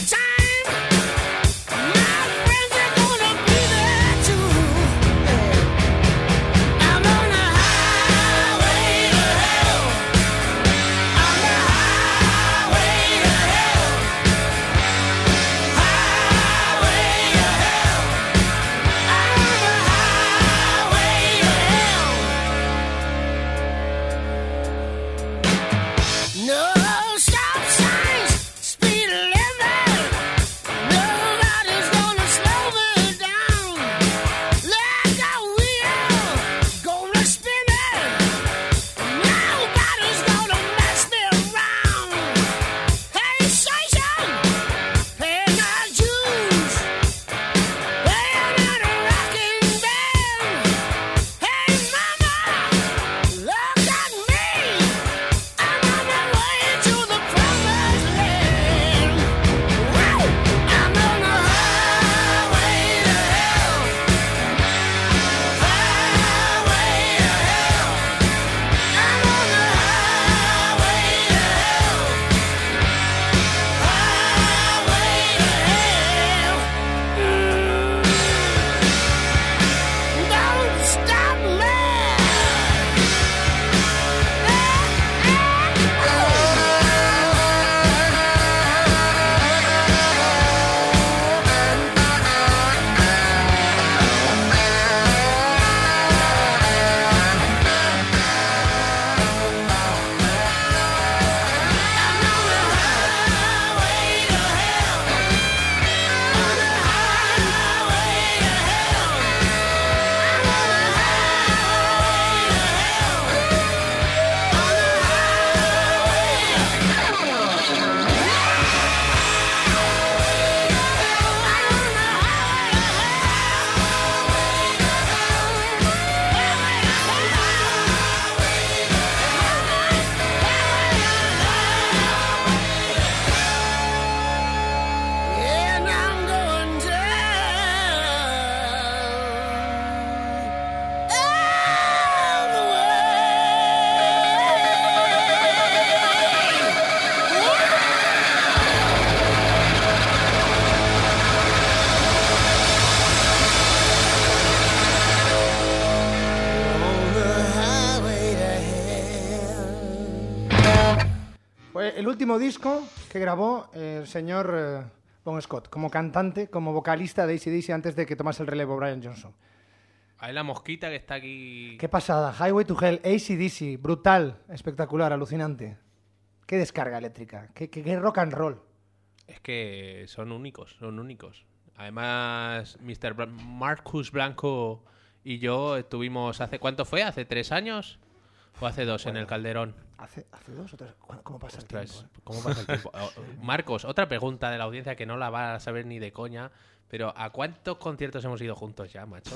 Fue el último disco que grabó el señor Bon Scott, como cantante, como vocalista de AC/DC antes de que tomase el relevo Brian Johnson. Ahí la mosquita que está aquí. Qué pasada, Highway to Hell, AC/DC, brutal, espectacular, alucinante. Qué descarga eléctrica, qué rock and roll. Es que son únicos, son únicos. Además, Marcus Blanco y yo estuvimos hace... ¿Cuánto fue? ¿Hace 3 años? ¿O hace 2 en el Calderón? ¿Hace 2 o 3? ¿Cómo pasa el Ostras, tiempo? ¿cómo pasa el tiempo? Marcos, otra pregunta de la audiencia que no la va a saber ni de coña, pero ¿a cuántos conciertos hemos ido juntos ya, macho?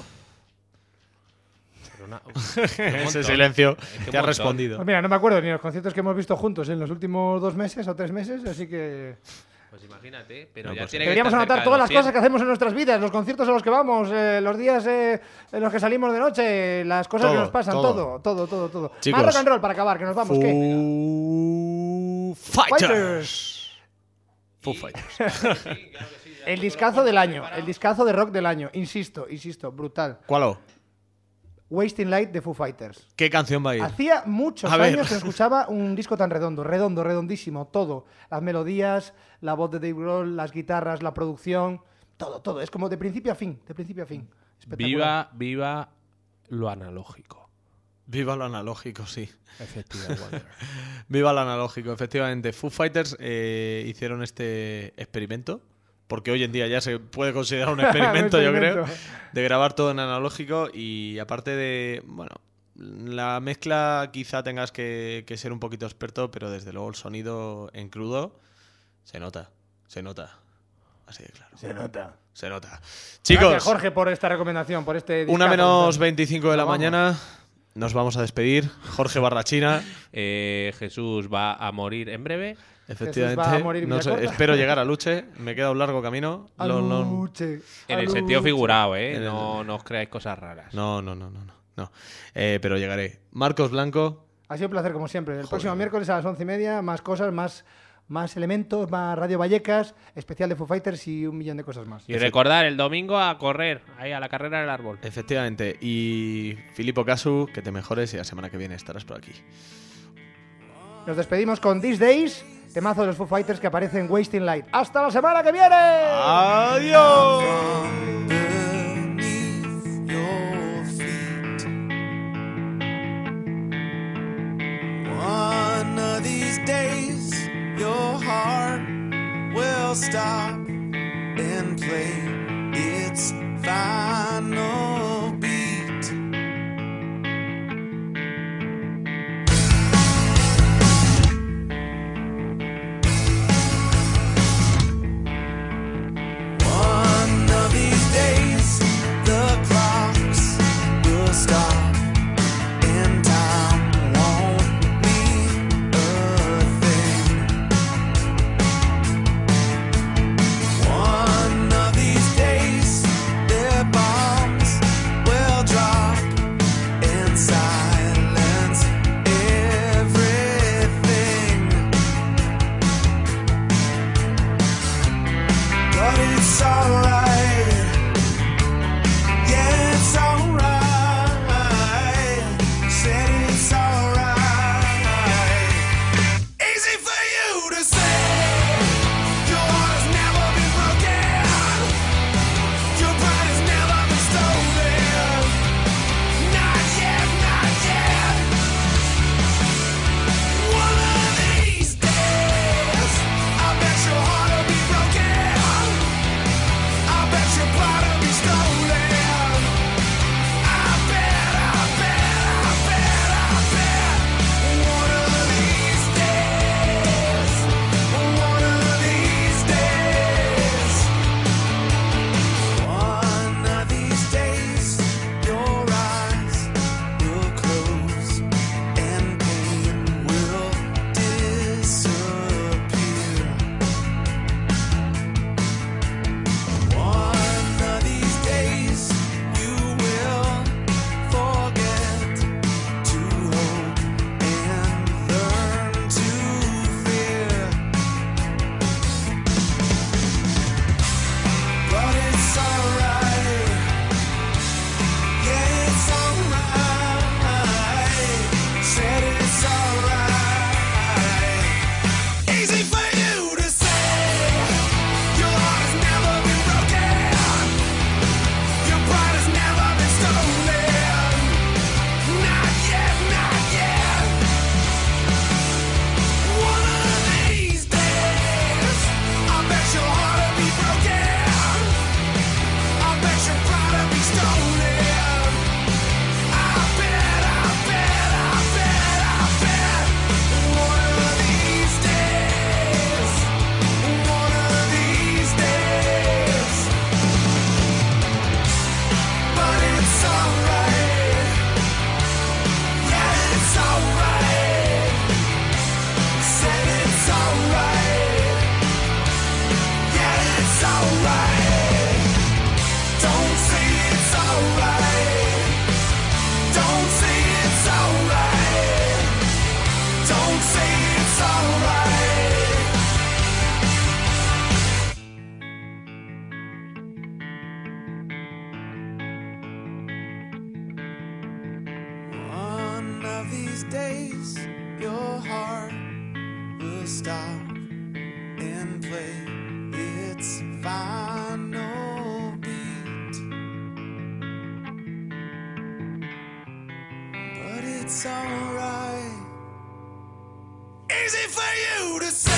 Ese silencio que ha respondido. Pues mira, no me acuerdo ni los conciertos que hemos visto juntos en los últimos 2 meses o 3 meses, así que... Pues imagínate, pero No, ya pues tiene Deberíamos que estar anotar cerca de todas los las cosas 100. que hacemos en nuestras vidas, los conciertos a los que vamos, los días en los que salimos de noche, las cosas que Todo, nos pasan, todo. todo. Chicos. Más rock and roll para acabar, que nos vamos. ¿Qué? Foo Fighters. Foo Fighters. El discazo del año, el discazo de rock del año, insisto, brutal. ¿Cuál? Wasting Light de Foo Fighters. ¿Qué canción va a ir? Hacía muchos A ver. años que no escuchaba un disco tan redondísimo, todo. Las melodías, la voz de Dave Grohl, las guitarras, la producción, todo. Es como de principio a fin. Espectacular. Viva lo analógico. Viva lo analógico, sí. Efectivamente. Viva lo analógico, efectivamente. Foo Fighters hicieron este experimento, porque hoy en día ya se puede considerar un experimento, yo creo, de grabar todo en analógico. Y aparte de, bueno, la mezcla quizá tengas que ser un poquito experto, pero desde luego el sonido en crudo se nota. Así de claro. Se nota. Chicos, Gracias, Jorge, por esta recomendación, por este discazo. 1:25 de la Vamos. mañana. Nos vamos a despedir. Jorge Barrachina. Jesús va a morir en breve. Efectivamente. Jesús va a morir No sé, Villacorta. espero llegar a Luche. Me queda un largo camino. Aluche, En el aluche. sentido figurado, En el- No os creáis cosas raras. No. Pero llegaré. Marcos Blanco. Ha sido un placer, como siempre. El próximo miércoles a las 11:30, más cosas, más elementos, más Radio Vallecas, especial de Foo Fighters y 1.000.000 de cosas más. Y recordar, el domingo a correr, ahí a la carrera del árbol. Efectivamente. Y Filippo Casu, que te mejores y la semana que viene estarás por aquí. Nos despedimos con These Days, temazo de los Foo Fighters que aparece en Wasting Light. ¡Hasta la semana que viene! ¡Adiós! One of these days, your heart will stop and play its final beat. One of these days, the clocks will stop. And time won't mean a thing. it's alright. Easy for you to say.